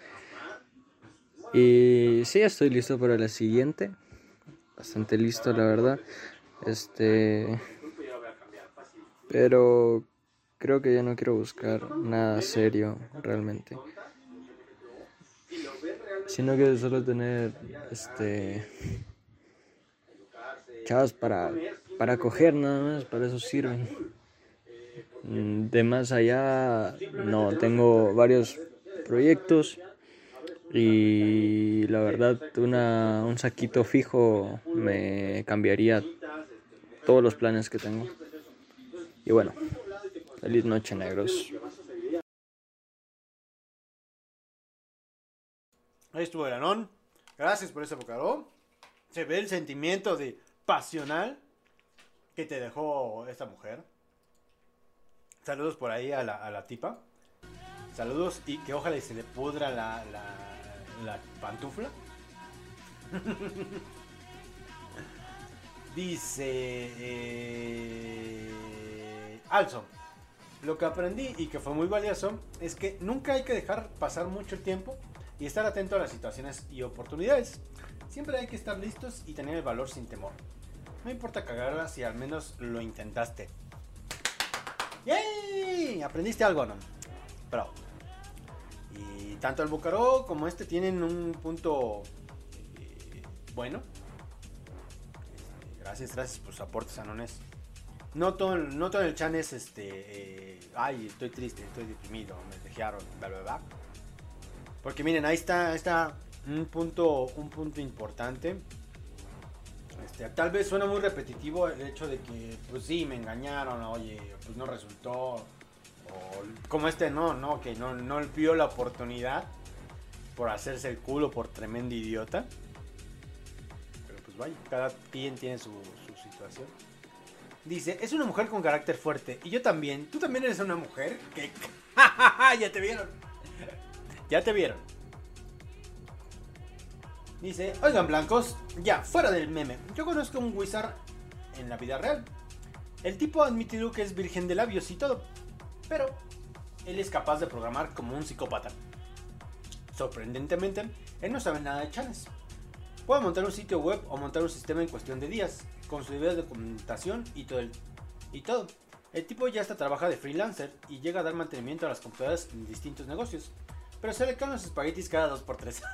Y sí, estoy listo para la siguiente. Bastante listo, la verdad. Este, pero creo que ya no quiero buscar nada serio realmente, sino que solo tener este chavas para para coger nada más, para eso sirven. De más allá no, tengo varios proyectos. Y la verdad, una, un saquito fijo me cambiaría todos los planes que tengo. Y bueno, feliz noche, negros. Ahí estuvo el anón. Gracias por ese bocaró. Se ve el sentimiento de pasional que te dejó esta mujer. Saludos por ahí a la, a la tipa. Saludos y que ojalá y se le pudra la, la, la pantufla. Dice eh, Also, lo que aprendí y que fue muy valioso es que nunca hay que dejar pasar mucho el tiempo y estar atento a las situaciones y oportunidades. Siempre hay que estar listos y tener el valor sin temor. No importa cagarla si al menos lo intentaste. ¡Yay! ¿Aprendiste algo o no? Pero y tanto el Bocaró como este tienen un punto eh, bueno. Gracias, gracias por sus aportes, anones. No todo, no todo el chan es este eh, ay, estoy triste, estoy deprimido, me dejaron, bla bla bla. Porque miren, ahí está, ahí está un punto, un punto importante. Este, tal vez suena muy repetitivo el hecho de que pues sí, me engañaron, oye, pues no resultó. O como este no, no, que no, no vio la oportunidad por hacerse el culo por tremendo idiota. Pero pues vaya, cada quien tiene su, su situación. Dice, es una mujer con carácter fuerte. Y yo también. ¿Tú también eres una mujer? ¿Qué? Ya te vieron. Ya te vieron. Dice, oigan blancos, ya, fuera del meme. Yo conozco a un wizard en la vida real. El tipo ha admitido que es virgen de labios y todo. Pero él es capaz de programar como un psicópata. Sorprendentemente, él no sabe nada de chanes. Puede montar un sitio web o montar un sistema en cuestión de días, con su nivel de documentación y todo, el, y todo. El tipo ya hasta trabaja de freelancer y llega a dar mantenimiento a las computadoras en distintos negocios. Pero se le caen los espaguetis cada dos por tres.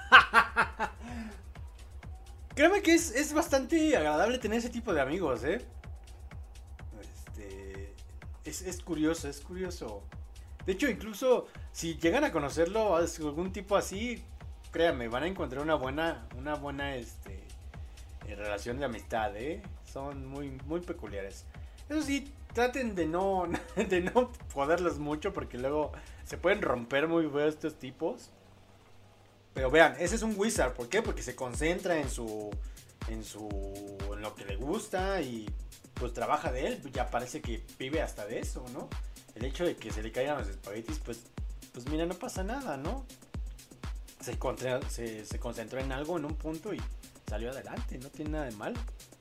Créeme que es, es bastante agradable tener ese tipo de amigos, ¿eh? Este, es, es curioso, es curioso. De hecho, incluso si llegan a conocerlo, algún tipo así, créanme, van a encontrar una buena, una buena este, relación de amistad, ¿eh? Son muy, muy peculiares. Eso sí, traten de no, de no joderlos mucho porque luego se pueden romper muy feo estos tipos. Pero vean, ese es un wizard, ¿por qué? Porque se concentra en su, en su, en lo que le gusta y pues trabaja de él. Ya parece que vive hasta de eso, ¿no? El hecho de que se le caigan los espaguetis, pues, pues mira, no pasa nada, ¿no? Se, contra, se, se concentró en algo, en un punto y salió adelante, no tiene nada de malo.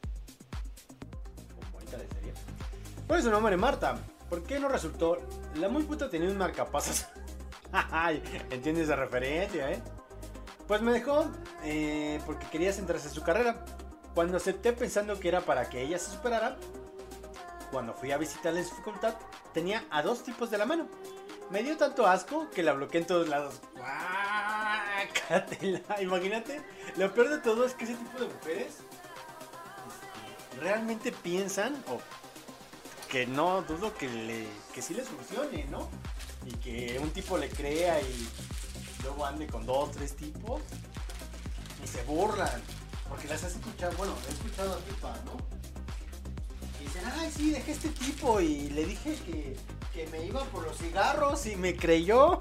Como ahorita de serie. ¿Cuál es su nombre, Marta? ¿Por qué no resultó? La muy puta tenía un marcapasos. ¿Entiendes esa referencia, eh? Pues me dejó eh, porque quería centrarse en su carrera. Cuando acepté pensando que era para que ella se superara, cuando fui a visitarle en su facultad, tenía a dos tipos de la mano. Me dio tanto asco que la bloqueé en todos lados. ¡Guácatela! Imagínate, lo peor de todo es que ese tipo de mujeres realmente piensan, o que no dudo que, le, que sí les funcione, ¿no? Y que un tipo le crea y luego ande con dos, tres tipos y se burlan porque las has escuchado, bueno, he escuchado a tipa, ¿no? Y dicen, ay sí, dejé este tipo y le dije que, que me iba por los cigarros y me creyó.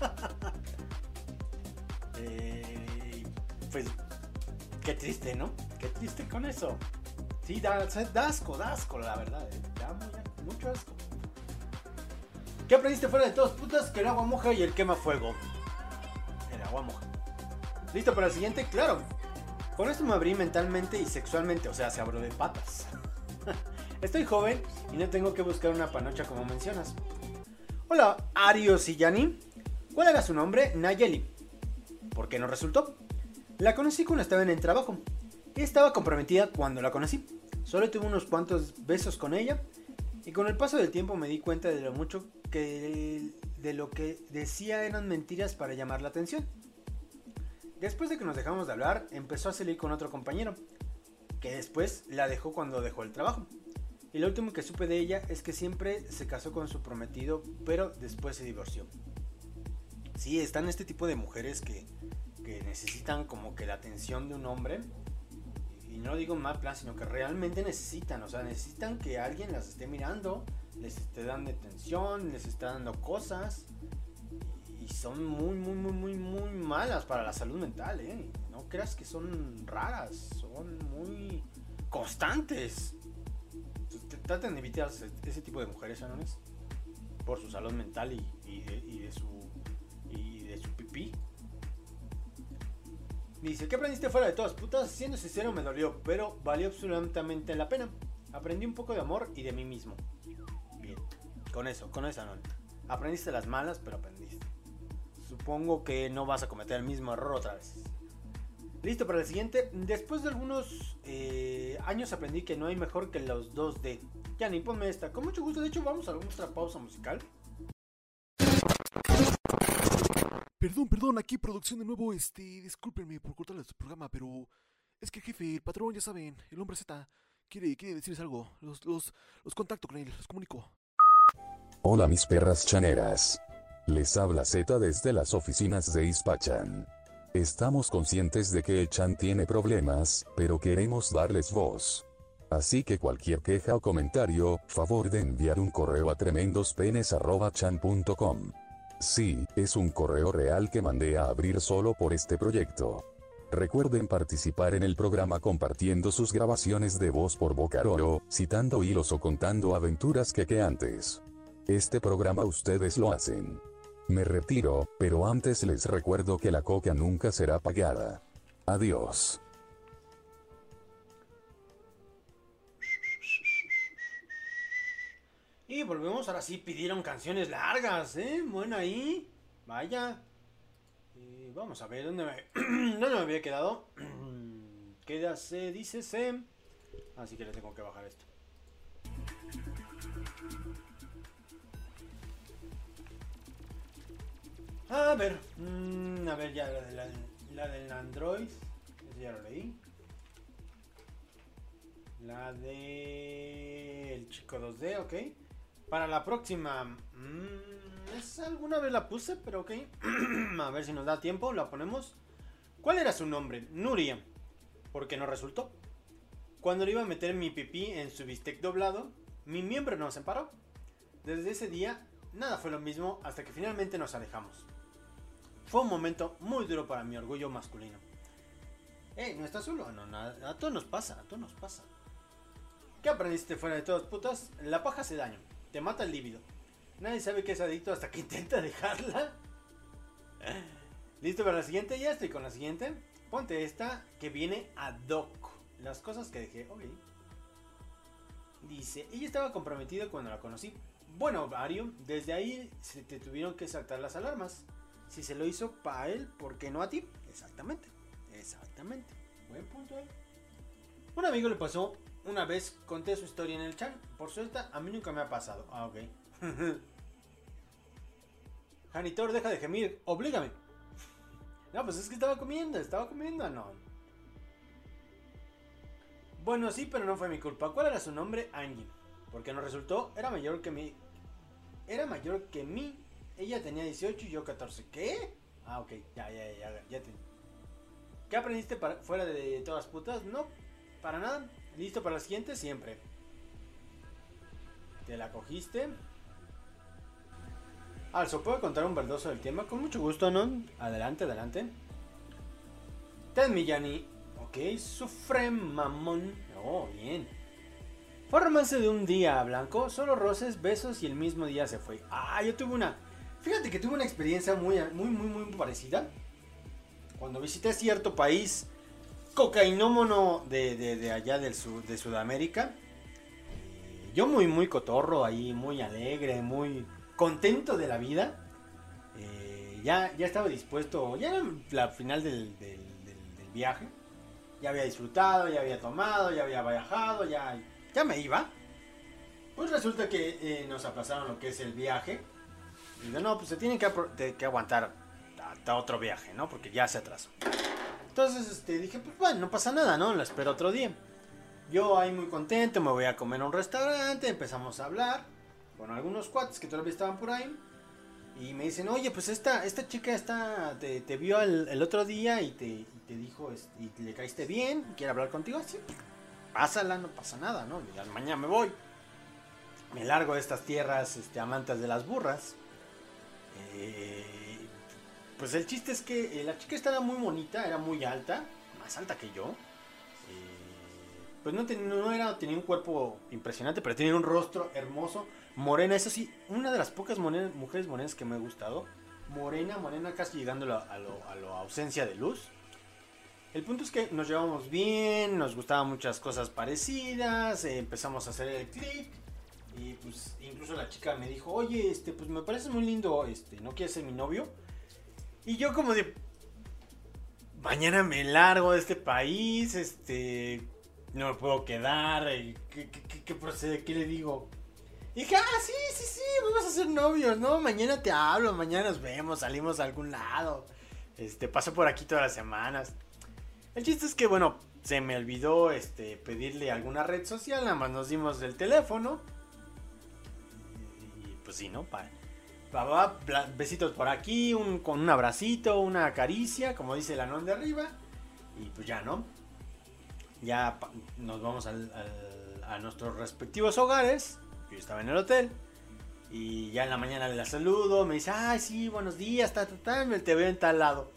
eh, pues qué triste, ¿no? Qué triste con eso. Sí, da, da asco, da asco la verdad, ¿eh? Da muy, mucho asco. ¿Qué aprendiste fuera de todos putas? Que el agua moja y el quema fuego. El agua moja. ¿Listo para el siguiente? Claro. Con esto me abrí mentalmente y sexualmente, o sea, se abrió de patas. Estoy joven y no tengo que buscar una panocha como mencionas. Hola, Arios y Yani. ¿Cuál era su nombre? Nayeli. ¿Por qué no resultó? La conocí cuando estaba en el trabajo. Y estaba comprometida cuando la conocí. Solo tuve unos cuantos besos con ella. Y con el paso del tiempo me di cuenta de lo mucho que de lo que decía eran mentiras para llamar la atención. Después de que nos dejamos de hablar, empezó a salir con otro compañero, que después la dejó cuando dejó el trabajo. Y lo último que supe de ella es que siempre se casó con su prometido, pero después se divorció. Sí, están este tipo de mujeres que, que necesitan como que la atención de un hombre. Y no lo digo en mal plan, sino que realmente necesitan, o sea, necesitan que alguien las esté mirando, les esté dando atención, les esté dando cosas. Y son muy, muy, muy, muy, muy malas para la salud mental, ¿eh? No creas que son raras, son muy constantes. Traten de evitar ese tipo de mujeres, ¿no? Por su salud mental y, y, de, y, de su, y de su pipí. Dice, ¿qué aprendiste fuera de todas putas? Siendo sincero me dolió, pero valió absolutamente la pena. Aprendí un poco de amor y de mí mismo. Bien, con eso, con esa no. Aprendiste las malas, pero aprendiste. Supongo que no vas a cometer el mismo error otra vez. Listo para el siguiente. Después de algunos eh, años aprendí que no hay mejor que los dos D. Ya ni ponme esta. Con mucho gusto. De hecho, vamos a nuestra pausa musical. Perdón, perdón, aquí producción de nuevo, este, discúlpenme por cortarles su programa, pero es que el jefe, el patrón, ya saben, el hombre Z, quiere, quiere decirles algo, los, los, los contacto con él, los comunico. Hola mis perras chaneras. Les habla Z desde las oficinas de Ispachan. Estamos conscientes de que el Chan tiene problemas, pero queremos darles voz. Así que cualquier queja o comentario, favor de enviar un correo a tremendospenes arroba chan punto com. Sí, es un correo real que mandé a abrir solo por este proyecto. Recuerden participar en el programa compartiendo sus grabaciones de voz por Bocaroro, citando hilos o contando aventuras que que antes. Este programa ustedes lo hacen. Me retiro, pero antes les recuerdo que la coca nunca será pagada. Adiós. Y volvemos, ahora sí pidieron canciones largas, ¿eh? Bueno, ahí. Vaya. Eh, vamos a ver dónde me, dónde me había quedado. Quédase, dice se. Así que le tengo que bajar esto. A ver, mmm, a ver ya la, de la, la del Android. Ese ya lo leí. La de el chico dos D, ok. Para la próxima, mmm, esa alguna vez la puse, pero ok. A ver si nos da tiempo, la ponemos. ¿Cuál era su nombre? Nuria. ¿Por qué no resultó? Cuando le iba a meter mi pipí en su bistec doblado, mi miembro no se paró. Desde ese día, nada fue lo mismo hasta que finalmente nos alejamos. Fue un momento muy duro para mi orgullo masculino. Eh, ¿no estás solo? No, nada, a todos nos pasa, a todos nos pasa. ¿Qué aprendiste fuera de todas putas? La paja hace daño, te mata el líbido. Nadie sabe que es adicto hasta que intenta dejarla. ¿Listo para la siguiente? Ya estoy con la siguiente. Ponte esta que viene ad hoc. Las cosas que dejé, ok. Dice, ella estaba comprometida cuando la conocí. Bueno, Mario, desde ahí se te tuvieron que saltar las alarmas. Si se lo hizo para él, ¿por qué no a ti? Exactamente, exactamente. Buen punto ahí. Un amigo le pasó una vez, conté su historia en el chat. Por suerte, a mí nunca me ha pasado. Ah, ok. Janitor, deja de gemir, oblígame. No, pues es que estaba comiendo, estaba comiendo, no. Bueno, sí, pero no fue mi culpa. ¿Cuál era su nombre? Angie. Porque no resultó, era mayor que mí. Era mayor que mí. Ella tenía dieciocho y yo catorce. ¿Qué? Ah, ok, ya, ya, ya, ya, ya te... ¿Qué aprendiste para... fuera de todas putas? No, para nada. ¿Listo para la siguiente? Siempre. ¿Te la cogiste? Also, ¿puedo contar un verdoso del tema? Con mucho gusto, ¿no? Adelante, adelante. Ted Millani. Ok, sufre mamón. Oh, bien. Fue romance de un día, Blanco. Solo roces, besos y el mismo día se fue. Ah, yo tuve una... Fíjate que tuve una experiencia muy, muy, muy, muy parecida. Cuando visité cierto país cocainómono de, de, de allá del sur, de Sudamérica. Eh, yo muy, muy cotorro ahí, muy alegre, muy contento de la vida. Eh, ya, ya estaba dispuesto, ya era la final del, del, del, del viaje. Ya había disfrutado, ya había tomado, ya había viajado, ya, ya me iba. Pues resulta que eh, nos aplazaron lo que es el viaje. Y digo, no, pues se tienen que, de, que aguantar hasta otro viaje, ¿no? Porque ya se atrasó. Entonces este, dije, pues bueno, no pasa nada, ¿no? Lo espero otro día. Yo ahí muy contento, me voy a comer a un restaurante, empezamos a hablar con algunos cuates que todavía estaban por ahí. Y me dicen, oye, pues esta, esta chica está, te, te vio el, el otro día y te, y te dijo, y le caíste bien, quiere hablar contigo. Así, pásala, no pasa nada, ¿no? Y mañana me voy. Me largo de estas tierras este, amantes de las burras. Eh, pues el chiste es que eh, la chica estaba muy bonita, era muy alta, más alta que yo. Eh, pues no, ten, no era, tenía un cuerpo impresionante, pero tenía un rostro hermoso. Morena, eso sí, una de las pocas morena, mujeres morenas que me ha gustado. Morena, morena, casi llegando a, a, lo, a la ausencia de luz. El punto es que nos llevamos bien, nos gustaban muchas cosas parecidas, eh, empezamos a hacer el click. Y pues incluso la chica me dijo, oye, este, pues me parece muy lindo, este, ¿no quieres ser mi novio? Y yo como de, mañana me largo de este país, este, no me puedo quedar, ¿qué, qué, qué procede? ¿Qué le digo? Y dije, ah, sí, sí, sí, vamos a ser novios, ¿no? Mañana te hablo, mañana nos vemos, salimos a algún lado, este, paso por aquí todas las semanas. El chiste es que, bueno, se me olvidó, este, pedirle alguna red social, nada más nos dimos el teléfono. Pues sí, ¿no? Pa, pa, pa, besitos por aquí, un, con un abracito, una caricia, como dice el anón de arriba. Y pues ya, ¿no? Ya pa, nos vamos al, al, a nuestros respectivos hogares. Yo estaba en el hotel. Y ya en la mañana la saludo. Me dice, ay, sí, buenos días, ta, ta, ta, te veo en tal lado.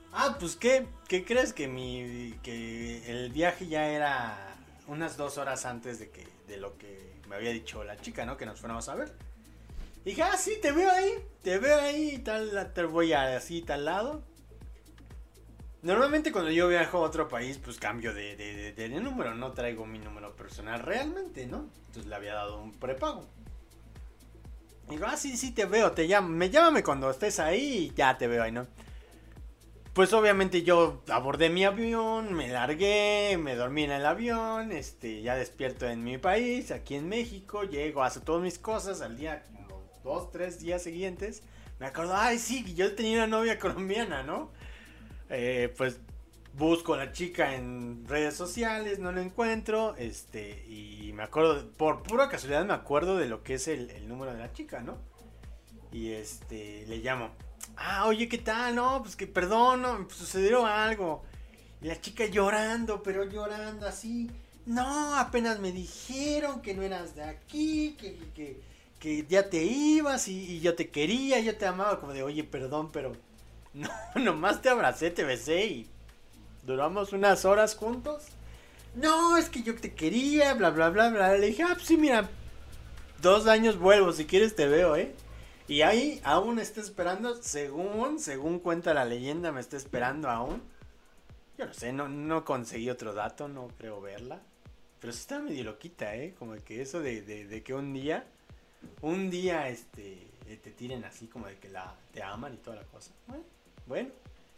Ah, pues ¿qué? ¿Qué crees que mi que el viaje ya era unas dos horas antes de que de lo que me había dicho la chica, ¿no? Que nos fuéramos a ver. Y dije, ah, sí, te veo ahí, te veo ahí, tal, te voy a así, tal lado. Normalmente cuando yo viajo a otro país, pues cambio de, de, de, de número, no traigo mi número personal realmente, ¿no? Entonces le había dado un prepago. Y digo, ah, sí, sí, te veo, te llamo, me llámame cuando estés ahí y ya te veo ahí, ¿no? Pues obviamente yo abordé mi avión, me largué, me dormí en el avión, este, ya despierto en mi país, aquí en México, llego, hago todas mis cosas al día, como dos, tres días siguientes, me acuerdo, ay sí, yo tenía una novia colombiana, ¿no? Eh, pues busco a la chica en redes sociales, no la encuentro, este, y me acuerdo, por pura casualidad me acuerdo de lo que es el, el número de la chica, ¿no? Y este, le llamo. Ah, oye, ¿qué tal? No, pues que perdón, no, pues sucedió algo. Y la chica llorando, pero llorando así. No, apenas me dijeron que no eras de aquí, que, que, que ya te ibas y, y yo te quería, yo te amaba. Como de, oye, perdón, pero no, nomás te abracé, te besé y duramos unas horas juntos. No, es que yo te quería, bla, bla, bla, bla. Le dije, ah, pues sí, mira, dos años vuelvo, si quieres te veo, ¿eh? Y ahí aún está esperando, según, según cuenta la leyenda, me está esperando aún. Yo no sé, no, no conseguí otro dato, no creo verla. Pero sí está medio loquita, ¿eh? Como que eso de, de, de que un día, un día, este, te tiren así como de que la, te aman y toda la cosa. Bueno, bueno.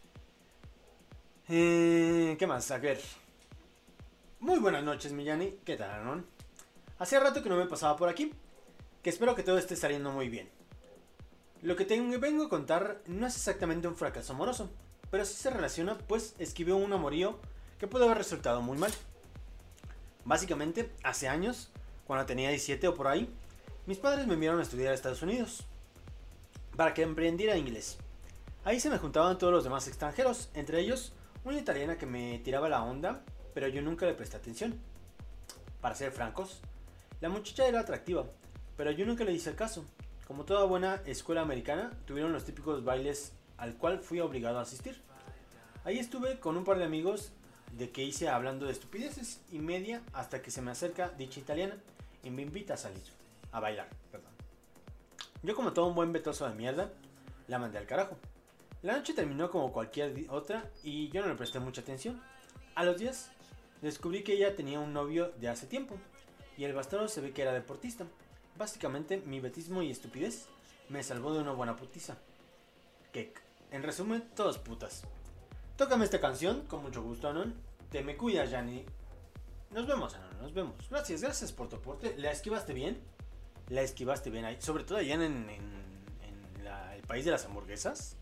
Eh, ¿Qué más? A ver. Muy buenas noches, Millani. ¿Qué tal, Anon? Hacía rato que no me pasaba por aquí. Que espero que todo esté saliendo muy bien. Lo que te vengo a contar no es exactamente un fracaso amoroso, pero sí se relaciona, pues esquivé un amorío que pudo haber resultado muy mal. Básicamente, hace años, cuando tenía diecisiete o por ahí, mis padres me enviaron a estudiar a Estados Unidos para que emprendiera inglés. Ahí se me juntaban todos los demás extranjeros, entre ellos una italiana que me tiraba la onda, pero yo nunca le presté atención. Para ser francos, la muchacha era atractiva, pero yo nunca le hice caso. Como toda buena escuela americana, tuvieron los típicos bailes al cual fui obligado a asistir. Ahí estuve con un par de amigos de que hice hablando de estupideces y media hasta que se me acerca dicha italiana y me invita a salir, a bailar, perdón. Yo como todo un buen vetoso de mierda, la mandé al carajo. La noche terminó como cualquier otra y yo no le presté mucha atención. A los días descubrí que ella tenía un novio de hace tiempo y el bastardo se ve que era deportista. Básicamente, mi betismo y estupidez me salvó de una buena putiza. Que, en resumen, todas putas. Tócame esta canción, con mucho gusto, Anon. Te me cuidas, Yanni. Nos vemos, Anon, nos vemos. Gracias, gracias por tu aporte. ¿La esquivaste bien? La esquivaste bien ahí. Sobre todo allá en, en, en la, el país de las hamburguesas.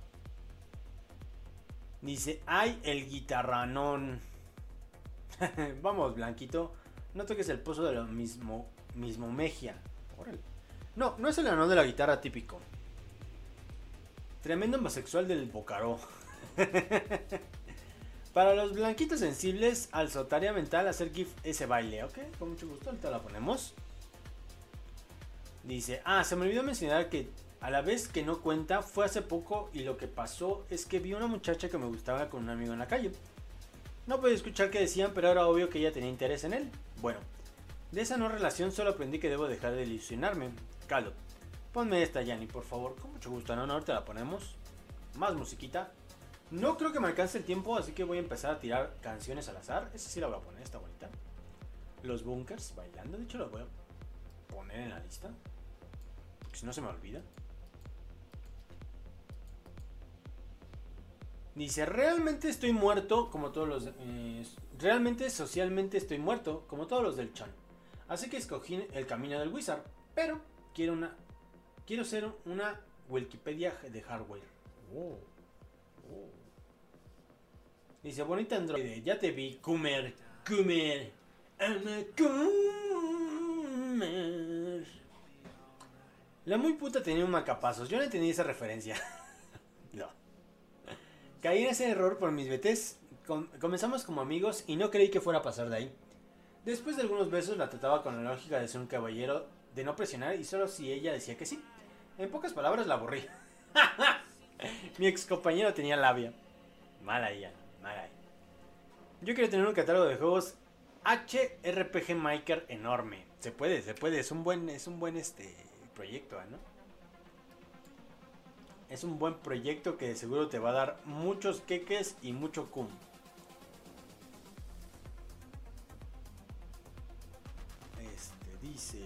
Dice, ay, el guitarranón. Vamos, Blanquito. No toques el pozo de lo mismo, mismo Mejia. Órale. No, no es el anón de la guitarra típico. Tremendo homosexual del Bocaró. Para los blanquitos sensibles al sotaria mental hacer gif ese baile, ok, con mucho gusto, ahorita la ponemos. Dice, ah, se me olvidó mencionar que a la vez que no cuenta fue hace poco y lo que pasó es que vi una muchacha que me gustaba con un amigo en la calle. No podía escuchar qué decían, pero era obvio que ella tenía interés en él. Bueno, de esa no relación solo aprendí que debo dejar de ilusionarme. Caldo, ponme esta, Yanni, por favor. Con mucho gusto, ¿no? Ahorita la ponemos. Más musiquita. No creo que me alcance el tiempo, así que voy a empezar a tirar canciones al azar. Esa sí la voy a poner, está bonita. Los Bunkers bailando, de hecho la voy a poner en la lista, porque si no se me olvida. Dice, realmente estoy muerto como todos los... Eh, realmente socialmente estoy muerto como todos los del Chan. Así que escogí el camino del Wizard, pero quiero una quiero ser una Wikipedia de hardware. Oh. Oh. Dice, bonita androide, ya te vi, Kumer, Kumer, ama Kumer. La muy puta tenía un macapazos, yo no entendí esa referencia. No. Caí en ese error por mis betés. Com comenzamos como amigos y no creí que fuera a pasar de ahí. Después de algunos besos la trataba con la lógica de ser un caballero, de no presionar y solo si ella decía que sí. En pocas palabras la aburrí. Mi ex compañero tenía labia. Mal ahí, mal ahí. Yo quiero tener un catálogo de juegos H R P G Maker enorme. Se puede, se puede. Es un buen, es un buen este proyecto, ¿no? Es un buen proyecto que seguro te va a dar muchos queques y mucho cum. Este dice...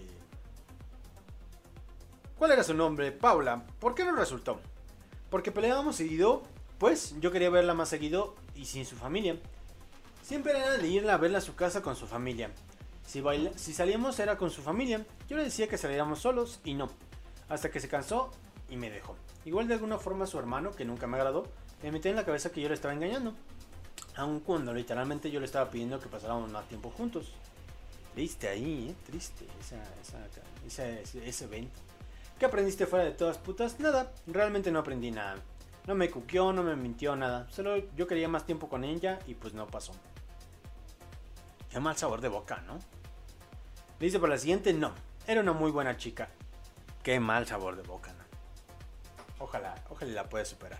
¿Cuál era su nombre? Paula. ¿Por qué no resultó? Porque peleábamos seguido. Pues yo quería verla más seguido y sin su familia. Siempre era de irla a verla a su casa con su familia. Si, baila, si salíamos era con su familia. Yo le decía que saliéramos solos y no. Hasta que se cansó y me dejó. Igual de alguna forma su hermano, que nunca me agradó, me metió en la cabeza que yo le estaba engañando. Aun cuando literalmente yo le estaba pidiendo que pasáramos más tiempo juntos. Triste ahí, ¿eh? Triste esa, esa, esa, ese, ese evento. ¿Qué aprendiste fuera de todas putas? Nada, realmente no aprendí nada. No me cuqueó, no me mintió, nada. Solo yo quería más tiempo con ella y pues no pasó. Qué mal sabor de boca, ¿no? Dice para la siguiente, no. Era una muy buena chica. Qué mal sabor de boca, ¿no? Ojalá, ojalá la pueda superar.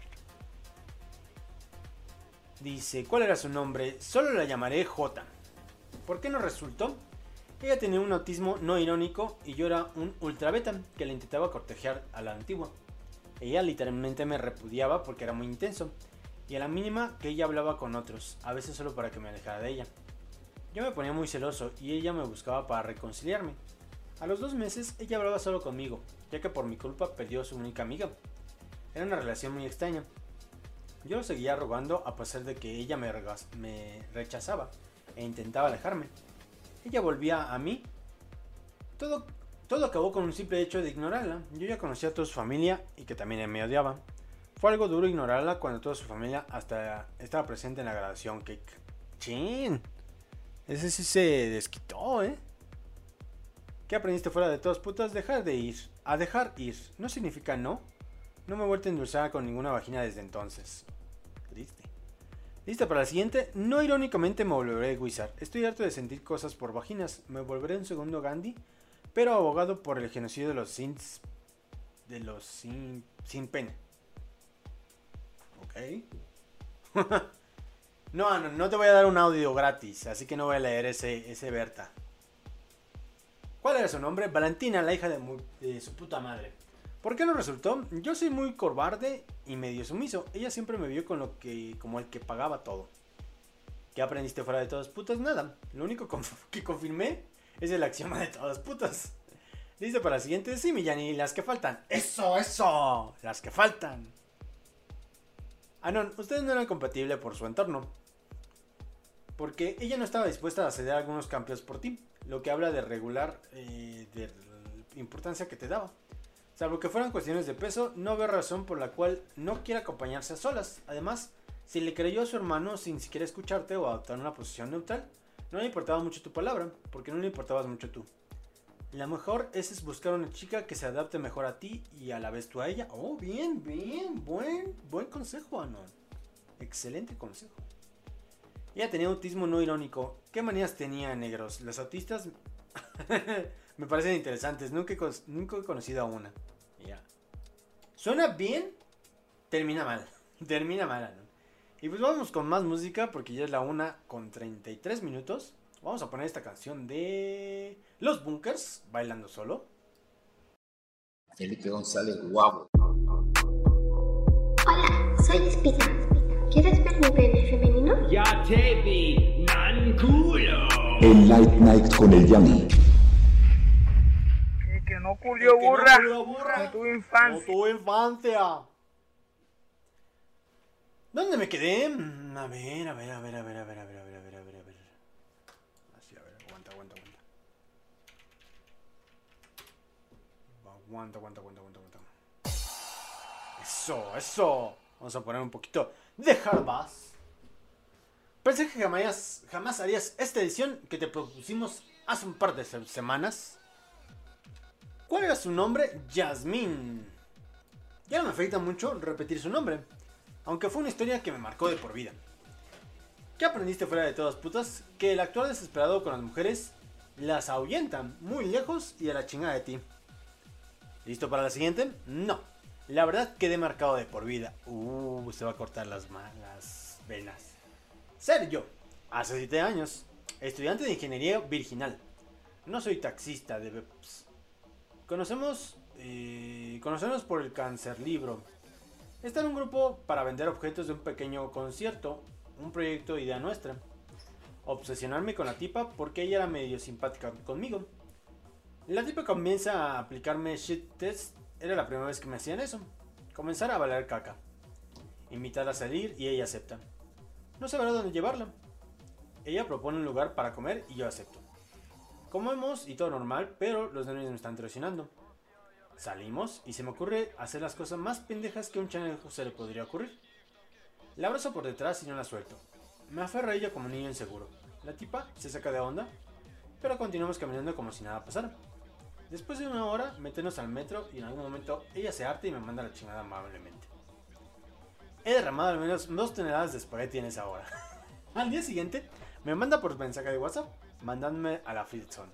Dice, ¿cuál era su nombre? Solo la llamaré J. ¿Por qué no resultó? Ella tenía un autismo no irónico y yo era un ultra beta que le intentaba cortejar a la antigua. Ella literalmente me repudiaba porque era muy intenso. Y a la mínima que ella hablaba con otros, a veces solo para que me alejara de ella. Yo me ponía muy celoso y ella me buscaba para reconciliarme. A los dos meses ella hablaba solo conmigo, ya que por mi culpa perdió a su única amiga. Era una relación muy extraña. Yo lo seguía rogando a pesar de que ella me, me rechazaba e intentaba alejarme. Ella volvía a mí. Todo, todo acabó con un simple hecho de ignorarla. Yo ya conocía a toda su familia y que también me odiaba. Fue algo duro ignorarla cuando toda su familia hasta estaba presente en la graduación. Que chin. Ese sí se desquitó, ¿eh? ¿Qué aprendiste fuera de todas putas? Dejar de ir. A dejar ir. No significa no. No me he vuelto a endulzar con ninguna vagina desde entonces. Triste. ¿Lista para la siguiente? No irónicamente me volveré a egoizar. Estoy harto de sentir cosas por vaginas. Me volveré un segundo Gandhi, pero abogado por el genocidio de los sins... De los sin... sin pene. Ok. no, no, no te voy a dar un audio gratis, así que no voy a leer ese, ese Berta. ¿Cuál era su nombre? Valentina, la hija de, mu de su puta madre. ¿Por qué no resultó? Yo soy muy cobarde y medio sumiso. Ella siempre me vio con lo que, como el que pagaba todo. ¿Qué aprendiste fuera de todas putas? Nada. Lo único que confirmé es el axioma de todas putas. Dice para la siguiente, sí, Millani, las que faltan. ¡Eso, eso! Las que faltan. Anon, ustedes no eran compatibles por su entorno. Porque ella no estaba dispuesta a ceder a algunos cambios por ti. Lo que habla de regular, eh, de la importancia que te daba. Salvo que fueran cuestiones de peso, no veo razón por la cual no quiera acompañarse a solas. Además, si le creyó a su hermano sin siquiera escucharte o adoptar una posición neutral, no le importaba mucho tu palabra, porque no le importabas mucho tú. La mejor es, es buscar una chica que se adapte mejor a ti y a la vez tú a ella. Oh, bien, bien, buen, buen consejo, Anon. Excelente consejo. Ella tenía autismo no irónico. ¿Qué manías tenía, negros? Los autistas me parecen interesantes. Nunca he, nunca he conocido a una. Ya. Suena bien, termina mal. Termina mal, ¿no? Y pues vamos con más música porque ya es la una con treinta y tres minutos. Vamos a poner esta canción de Los Bunkers, Bailando Solo. Felipe González, guapo. Hola, soy Espina. ¿Quieres ver mi pene femenino? Ya te vi, nan culo. El Light Night con el Yanni. Y que no culió burra, no burra. tu infancia. No tu infancia. ¿Dónde me quedé? A ver, a ver, a ver, a ver, a ver, a ver, a ver, a ver, a ver, a ver. Así, a ver, aguanta, aguanta, aguanta. Aguanta, aguanta, aguanta, aguanta, aguanta. Eso, eso. Vamos a poner un poquito de hard bass. Pensé que jamás, jamás harías esta edición que te propusimos hace un par de semanas. ¿Cuál era su nombre? Yasmín. Ya no me afecta mucho repetir su nombre, aunque fue una historia que me marcó de por vida. ¿Qué aprendiste fuera de todas putas? Que el actuar desesperado con las mujeres las ahuyenta muy lejos y a la chingada de ti. ¿Listo para la siguiente? No. La verdad quedé marcado de por vida. Uh, se va a cortar las malas. venas. Sergio, hace siete años, estudiante de ingeniería virginal. No soy taxista de Beps. Conocemos, eh, conocemos por el cáncer libro. Está en un grupo para vender objetos de un pequeño concierto, un proyecto idea nuestra. Obsesionarme con la tipa porque ella era medio simpática conmigo. La tipa comienza a aplicarme shit test. Era la primera vez que me hacían eso. Comenzar a valer caca. Invitarla a salir y ella acepta. No sabrá dónde llevarla. Ella propone un lugar para comer y yo acepto. Comemos y todo normal, pero los nervios me están traicionando. Salimos y se me ocurre hacer las cosas más pendejas que a un chanejo se le podría ocurrir. La abrazo por detrás y no la suelto. Me aferro a ella como niño inseguro. La tipa se saca de onda, pero continuamos caminando como si nada pasara. Después de una hora, metemos al metro y en algún momento ella se harta y me manda la chingada amablemente. He derramado al menos dos toneladas de espagueti en esa hora. Al día siguiente, me manda por mensaje de WhatsApp, mandándome a la friendzone.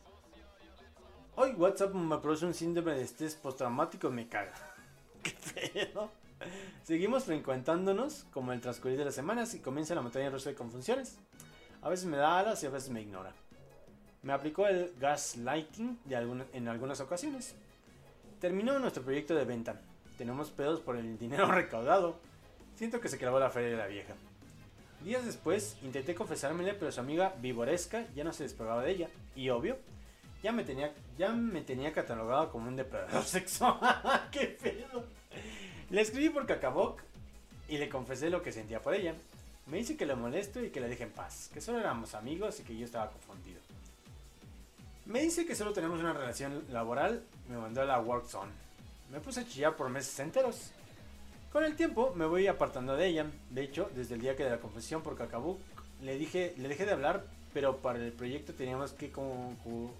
Hoy WhatsApp me produce un síndrome de estrés postraumático y me caga. ¿Qué pedo? Seguimos frecuentándonos como el transcurrir de las semanas y comienza la montaña rusa de confusiones. A veces me da alas y a veces me ignora. Me aplicó el gaslighting de algún, en algunas ocasiones. Terminó nuestro proyecto de venta. Tenemos pedos por el dinero recaudado. Siento que se clavó la feria de la vieja. Días después intenté confesármele, pero su amiga vivoresca ya no se despegaba de ella. Y obvio, ya me tenía, ya me tenía catalogado como un depredador sexual. ¡Qué pedo! Le escribí por Cacaboc y le confesé lo que sentía por ella. Me dice que le molesto y que le deje en paz, que solo éramos amigos y que yo estaba confundido. Me dice que solo tenemos una relación laboral, me mandó a la work zone. Me puse a chillar por meses enteros. Con el tiempo me voy apartando de ella. De hecho, desde el día que de la confesión por Cacaboc le dije, le dejé de hablar, pero para el proyecto teníamos que con,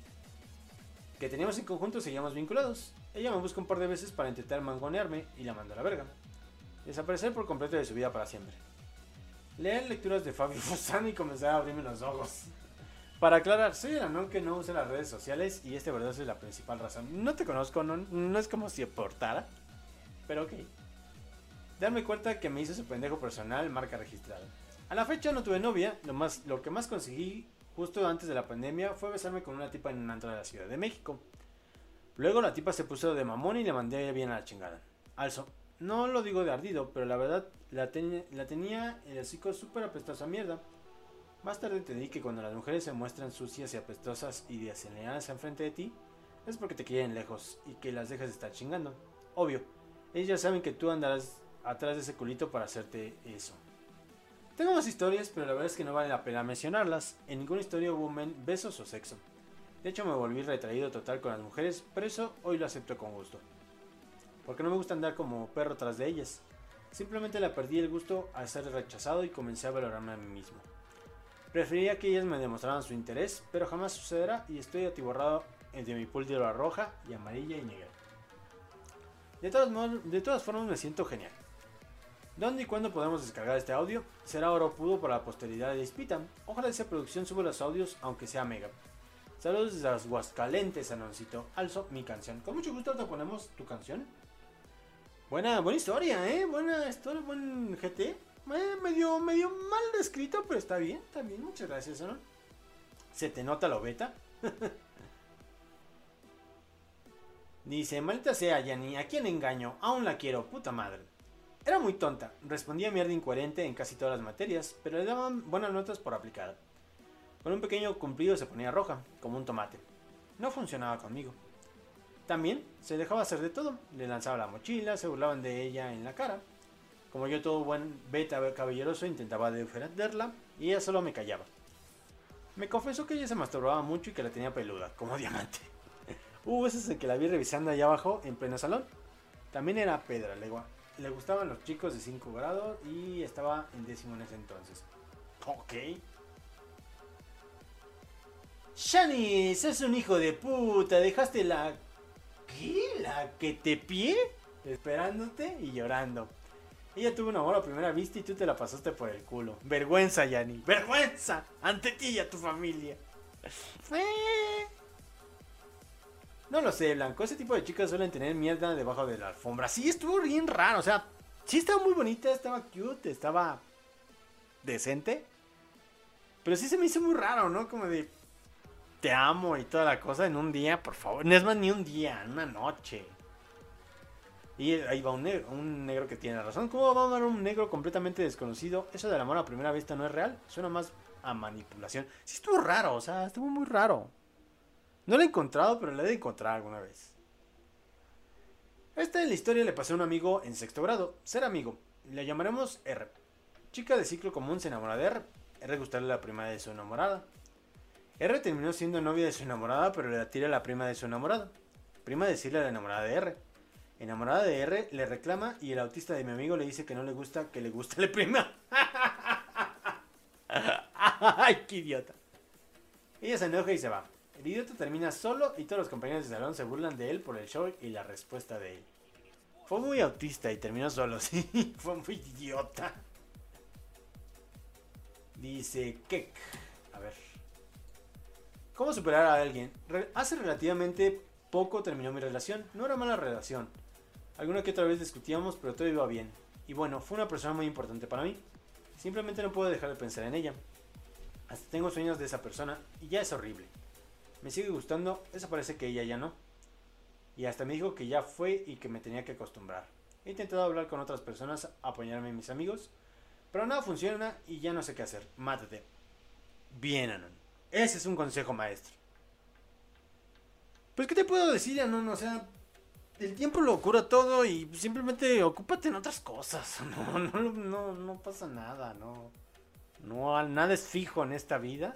que teníamos en conjunto seguíamos vinculados. Ella me busca un par de veces para intentar mangonearme y la mando a la verga. Desaparecer por completo de su vida para siempre. Leer lecturas de Fabio Fusano y comenzar a abrirme los ojos. Para aclarar, soy el anón que no usa las redes sociales y este verdad es la principal razón. No te conozco, no, no es como si aportara, pero ok. Darme cuenta que me hizo su pendejo personal, marca registrada. A la fecha no tuve novia, lo, más, lo que más conseguí justo antes de la pandemia fue besarme con una tipa en un antro de la Ciudad de México. Luego la tipa se puso de mamón y le mandé bien a la chingada. Also, no lo digo de ardido, pero la verdad la, ten, la tenía el hocico súper apestoso a mierda. Más tarde te di que cuando las mujeres se muestran sucias y apestosas y desaceleradas enfrente de ti, es porque te quieren lejos y que las dejas de estar chingando. Obvio, ellas saben que tú andarás atrás de ese culito para hacerte eso. Tengo más historias, pero la verdad es que no vale la pena mencionarlas. En ninguna historia hubo men, besos o sexo. De hecho me volví retraído total con las mujeres, pero eso hoy lo acepto con gusto. Porque no me gusta andar como perro tras de ellas. Simplemente le perdí el gusto a ser rechazado y comencé a valorarme a mí mismo. Preferiría que ellas me demostraran su interés, pero jamás sucederá y estoy atiborrado de mi púldora roja y amarilla y negra. De todas, de todas formas me siento genial. ¿Dónde y cuándo podemos descargar este audio? Será oro pudo para la posteridad de Ispita. Ojalá esa producción suba los audios, aunque sea mega. Saludos desde Aguascalientes, Anoncito. Alzo mi canción. Con mucho gusto te ponemos tu canción. Buena, buena historia, eh. Buena historia, buen G T. Eh, medio, medio mal descrito, pero está bien, está bien. Muchas gracias, ¿no? Se te nota lo beta. Dice, maldita sea, Yanni, ¿a quién engaño? Aún la quiero, puta madre. Era muy tonta, respondía mierda incoherente en casi todas las materias, pero le daban buenas notas por aplicada. Con un pequeño cumplido se ponía roja, como un tomate. No funcionaba conmigo. También se dejaba hacer de todo, le lanzaba la mochila, se burlaban de ella en la cara. Como yo todo buen beta caballeroso intentaba defenderla y ella solo me callaba. Me confesó que ella se masturbaba mucho y que la tenía peluda, como diamante. Hubo veces en que la vi revisando allá abajo en pleno salón. También era pedra, le, le gustaban los chicos de cinco grados y estaba en décimo en ese entonces. Ok. Shani, sos un hijo de puta, dejaste la... ¿Qué? ¿La que te pie? Esperándote y llorando. Ella tuvo un amor a primera vista y tú te la pasaste por el culo. Vergüenza, Yanni. Vergüenza. Ante ti y a tu familia. No lo sé, Blanco. Ese tipo de chicas suelen tener mierda debajo de la alfombra. Sí, estuvo bien raro. O sea, sí estaba muy bonita, estaba cute, estaba... decente. Pero sí se me hizo muy raro, ¿no? Como de, te amo y toda la cosa en un día, por favor. No es más ni un día, en una noche. Y ahí va un negro, un negro que tiene razón. ¿Cómo va a amar un negro completamente desconocido? Eso del amor a primera vista no es real. Suena más a manipulación. Sí estuvo raro, o sea, estuvo muy raro. No lo he encontrado, pero lo he de encontrar alguna vez. Esta es la historia le pasó a un amigo en sexto grado. Ser amigo. Le llamaremos R. Chica de ciclo común se enamora de R. R gustarle la prima de su enamorada. R terminó siendo novia de su enamorada, pero le tira a la prima de su enamorada. Prima decirle a la enamorada de R. Enamorada de R le reclama y el autista de mi amigo le dice que no le gusta, que le gusta la prima. ¡Ay, qué idiota! Ella se enoja y se va. El idiota termina solo y todos los compañeros de salón se burlan de él por el show y la respuesta de él. Fue muy autista y terminó solo, sí. Fue muy idiota. Dice Kek. A ver. ¿Cómo superar a alguien? Re- hace relativamente poco terminó mi relación. No era mala relación. Alguna que otra vez discutíamos, pero todo iba bien. Y bueno, fue una persona muy importante para mí. Simplemente no puedo dejar de pensar en ella. Hasta tengo sueños de esa persona y ya es horrible. Me sigue gustando, eso parece que ella ya no. Y hasta me dijo que ya fue y que me tenía que acostumbrar. He intentado hablar con otras personas, apoyarme en mis amigos, pero nada funciona y ya no sé qué hacer. Mátate. Bien, Anon. Ese es un consejo maestro. Pues, ¿qué te puedo decir, Anon? O sea, el tiempo lo cura todo y simplemente ocúpate en otras cosas. No, no, no, no pasa nada, no. No, nada es fijo en esta vida.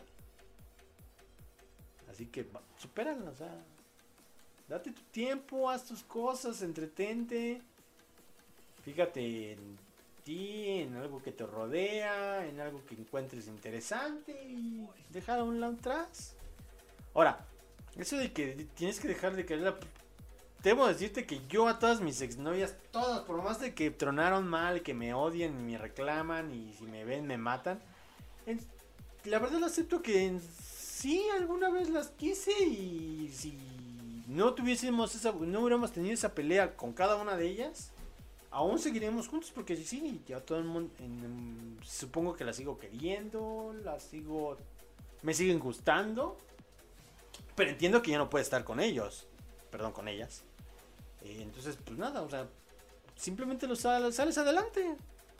Así que supéralo, o sea, date tu tiempo, haz tus cosas, entretente. Fíjate en ti, en algo que te rodea, en algo que encuentres interesante y dejar a un lado atrás. Ahora, eso de que tienes que dejar de quererla. Debo decirte que yo a todas mis exnovias, todas, por más de que tronaron mal, que me odian y me reclaman y si me ven me matan, en, la verdad lo acepto que en, sí, alguna vez las quise y si no tuviésemos esa, no hubiéramos tenido esa pelea con cada una de ellas, aún seguiremos juntos porque sí, ya todo el mundo, en, en, supongo que las sigo queriendo, las sigo, me siguen gustando, pero entiendo que ya no puedo estar con ellos, perdón, con ellas. Eh, entonces, pues nada, o sea, simplemente lo sal, sales adelante.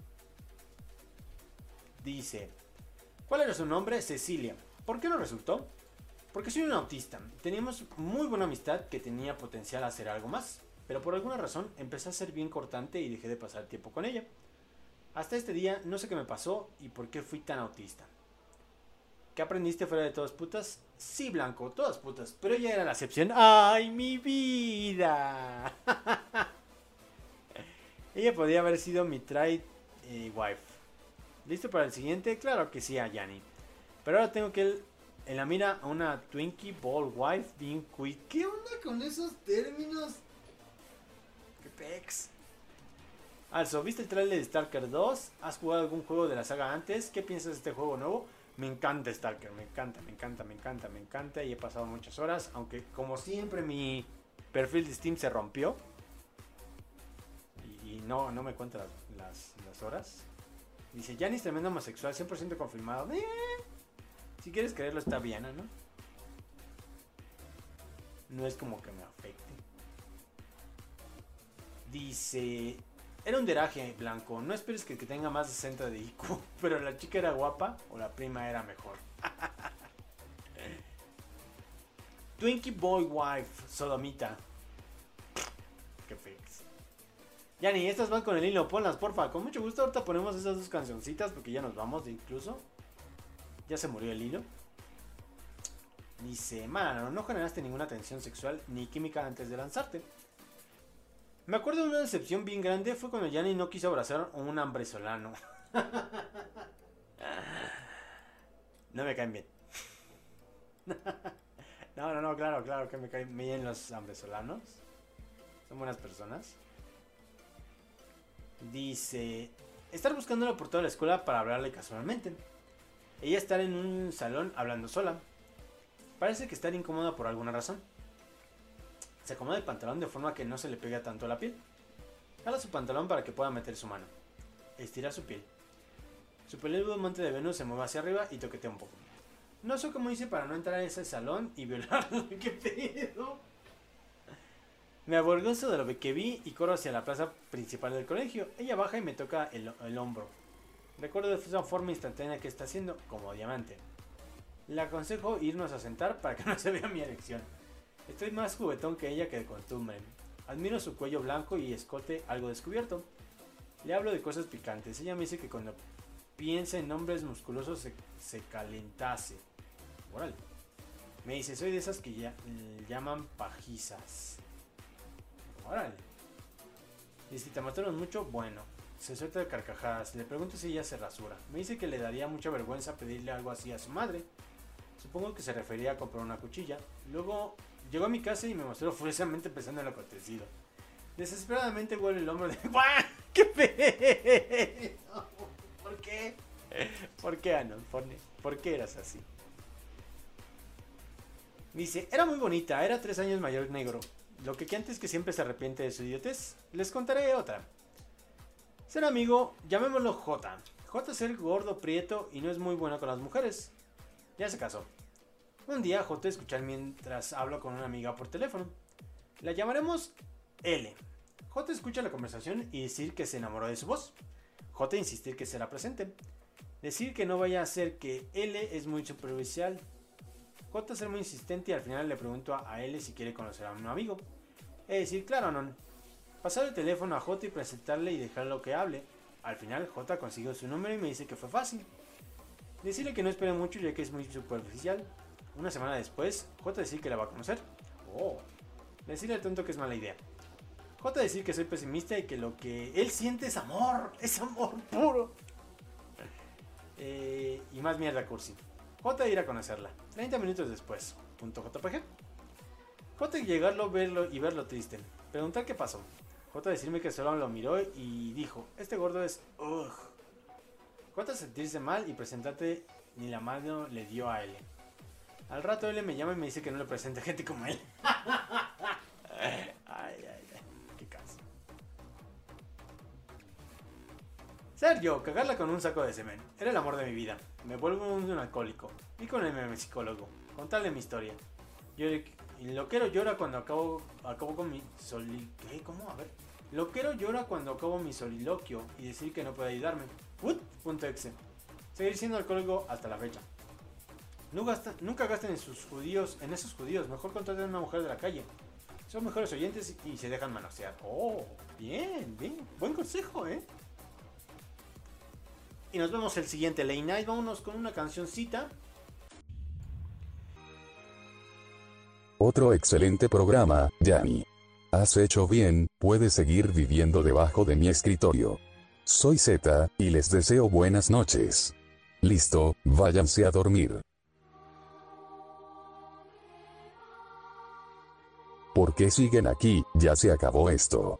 Dice, ¿cuál era su nombre? Cecilia. ¿Por qué no resultó? Porque soy un autista. Teníamos muy buena amistad que tenía potencial a hacer algo más, pero por alguna razón empecé a ser bien cortante y dejé de pasar tiempo con ella. Hasta este día no sé qué me pasó y por qué fui tan autista. ¿Qué aprendiste fuera de todas putas? Sí, Blanco, todas putas, pero ella era la excepción. ¡Ay, mi vida! Ella podía haber sido mi trade eh, wife. ¿Listo para el siguiente? Claro que sí, a Yanni. Pero ahora tengo que el, en la mira a una Twinkie Ball Wife being quit. ¿Qué onda con esos términos? ¡Qué pex! Also, ¿viste el trailer de Stalker dos? ¿Has jugado algún juego de la saga antes? ¿Qué piensas de este juego nuevo? Me encanta Stalker, me encanta, me encanta, me encanta, me encanta. Y he pasado muchas horas, aunque como siempre mi perfil de Steam se rompió. Y, y no, no me cuenta las, las, las horas. Dice, Yanni es tremendo homosexual, cien por ciento confirmado. Eh, si quieres creerlo está bien, ¿no? No es como que me afecte. Dice, era un deraje blanco, no esperes que, que tenga más de sesenta de I Q, pero la chica era guapa o la prima era mejor. Twinkie Boy Wife, sodomita. Qué fex. Yanni, estas van con el hilo, ponlas porfa. Con mucho gusto ahorita ponemos esas dos cancioncitas porque ya nos vamos incluso. Ya se murió el hilo. Dice, mano, no generaste ninguna tensión sexual ni química antes de lanzarte. Me acuerdo de una decepción bien grande, fue cuando Yanni no quiso abrazar a un hambresolano. No me caen bien. No, no, no, claro, claro que me caen bien los hambresolanos. Son buenas personas. Dice, estar buscándola por toda la escuela para hablarle casualmente. Ella estar en un salón hablando sola. Parece que estar incómoda por alguna razón. Se acomoda el pantalón de forma que no se le pega tanto a la piel. Jala su pantalón para que pueda meter su mano. Estira su piel. Su peludo monte de Venus se mueve hacia arriba y toquetea un poco. No sé cómo hice para no entrar en ese salón y violarlo. ¿Qué pedo? Me avergonzo de lo que vi y corro hacia la plaza principal del colegio. Ella baja y me toca el, el hombro. Recuerdo de esa forma instantánea que está haciendo, como diamante. Le aconsejo irnos a sentar para que no se vea mi erección. Estoy más juguetón que ella que de costumbre. Admiro su cuello blanco y escote algo descubierto. Le hablo de cosas picantes. Ella me dice que cuando piensa en hombres musculosos se, se calentase. Órale. Me dice, soy de esas que ya, llaman pajizas. Órale. Dice, ¿te mataron mucho? Bueno. Se suelta de carcajadas. Le pregunto si ella se rasura. Me dice que le daría mucha vergüenza pedirle algo así a su madre. Supongo que se refería a comprar una cuchilla. Luego llegó a mi casa y me mostró furiosamente pensando en lo acontecido. Desesperadamente huele el hombro de... ¡Guau! ¡Qué pedo! ¿Por qué? ¿Por qué, Anon? ¿Por, ¿Por qué eras así? Dice, era muy bonita, era tres años mayor negro. Lo que antes que siempre se arrepiente de su idiotez. Les contaré otra. Ser amigo, llamémoslo J. J es el gordo prieto y no es muy bueno con las mujeres. Ya se casó. Un día J escuchar mientras hablo con una amiga por teléfono. La llamaremos L. J escucha la conversación y decir que se enamoró de su voz. J insistir que se la presente. Decir que no vaya a ser que L es muy superficial. J ser muy insistente y al final le pregunto a L si quiere conocer a un amigo. Es decir, claro, no. Pasar el teléfono a J y presentarle y dejarlo que hable. Al final J consiguió su número y me dice que fue fácil. Decirle que no espere mucho ya que es muy superficial. Una semana después, J decir que la va a conocer. Oh. Decirle al tonto que es mala idea. J decir que soy pesimista y que lo que él siente es amor. Es amor puro. Eh, y más mierda cursi. J ir a conocerla. treinta minutos después. Punto JPG. J llegarlo, verlo y verlo triste. Preguntar qué pasó. J decirme que solo lo miró y dijo, este gordo es... Ugh. J sentirse mal y presentarte ni la mano le dio a L. Al rato L me llama y me dice que no le presente gente como él. Ay, ay, ay. Qué caso. Ser yo, cagarla con un saco de semen. Era el amor de mi vida. Me vuelvo un alcohólico. Y con el mi psicólogo. Contarle mi historia. Yo, el loquero llora cuando acabo, acabo con mi soli... ¿Qué? ¿Cómo? A ver. Loquero llora cuando acabo mi soliloquio y decir que no puede ayudarme. Put.exe. Seguir siendo alcohólico hasta la fecha. Nunca, gasta, nunca gasten en sus judíos, en esos judíos. Mejor contraten a una mujer de la calle. Son mejores oyentes y se dejan manosear. Oh, bien, bien. Buen consejo, ¿eh? Y nos vemos el siguiente Late Night. Vámonos con una cancioncita. Otro excelente programa, Yanni. Has hecho bien, puedes seguir viviendo debajo de mi escritorio. Soy Z, y les deseo buenas noches. Listo, váyanse a dormir. ¿Por qué siguen aquí? Ya se acabó esto.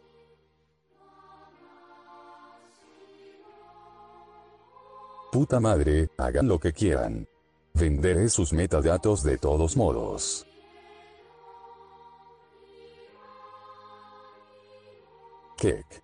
Puta madre, hagan lo que quieran. Venderé sus metadatos de todos modos. Kek.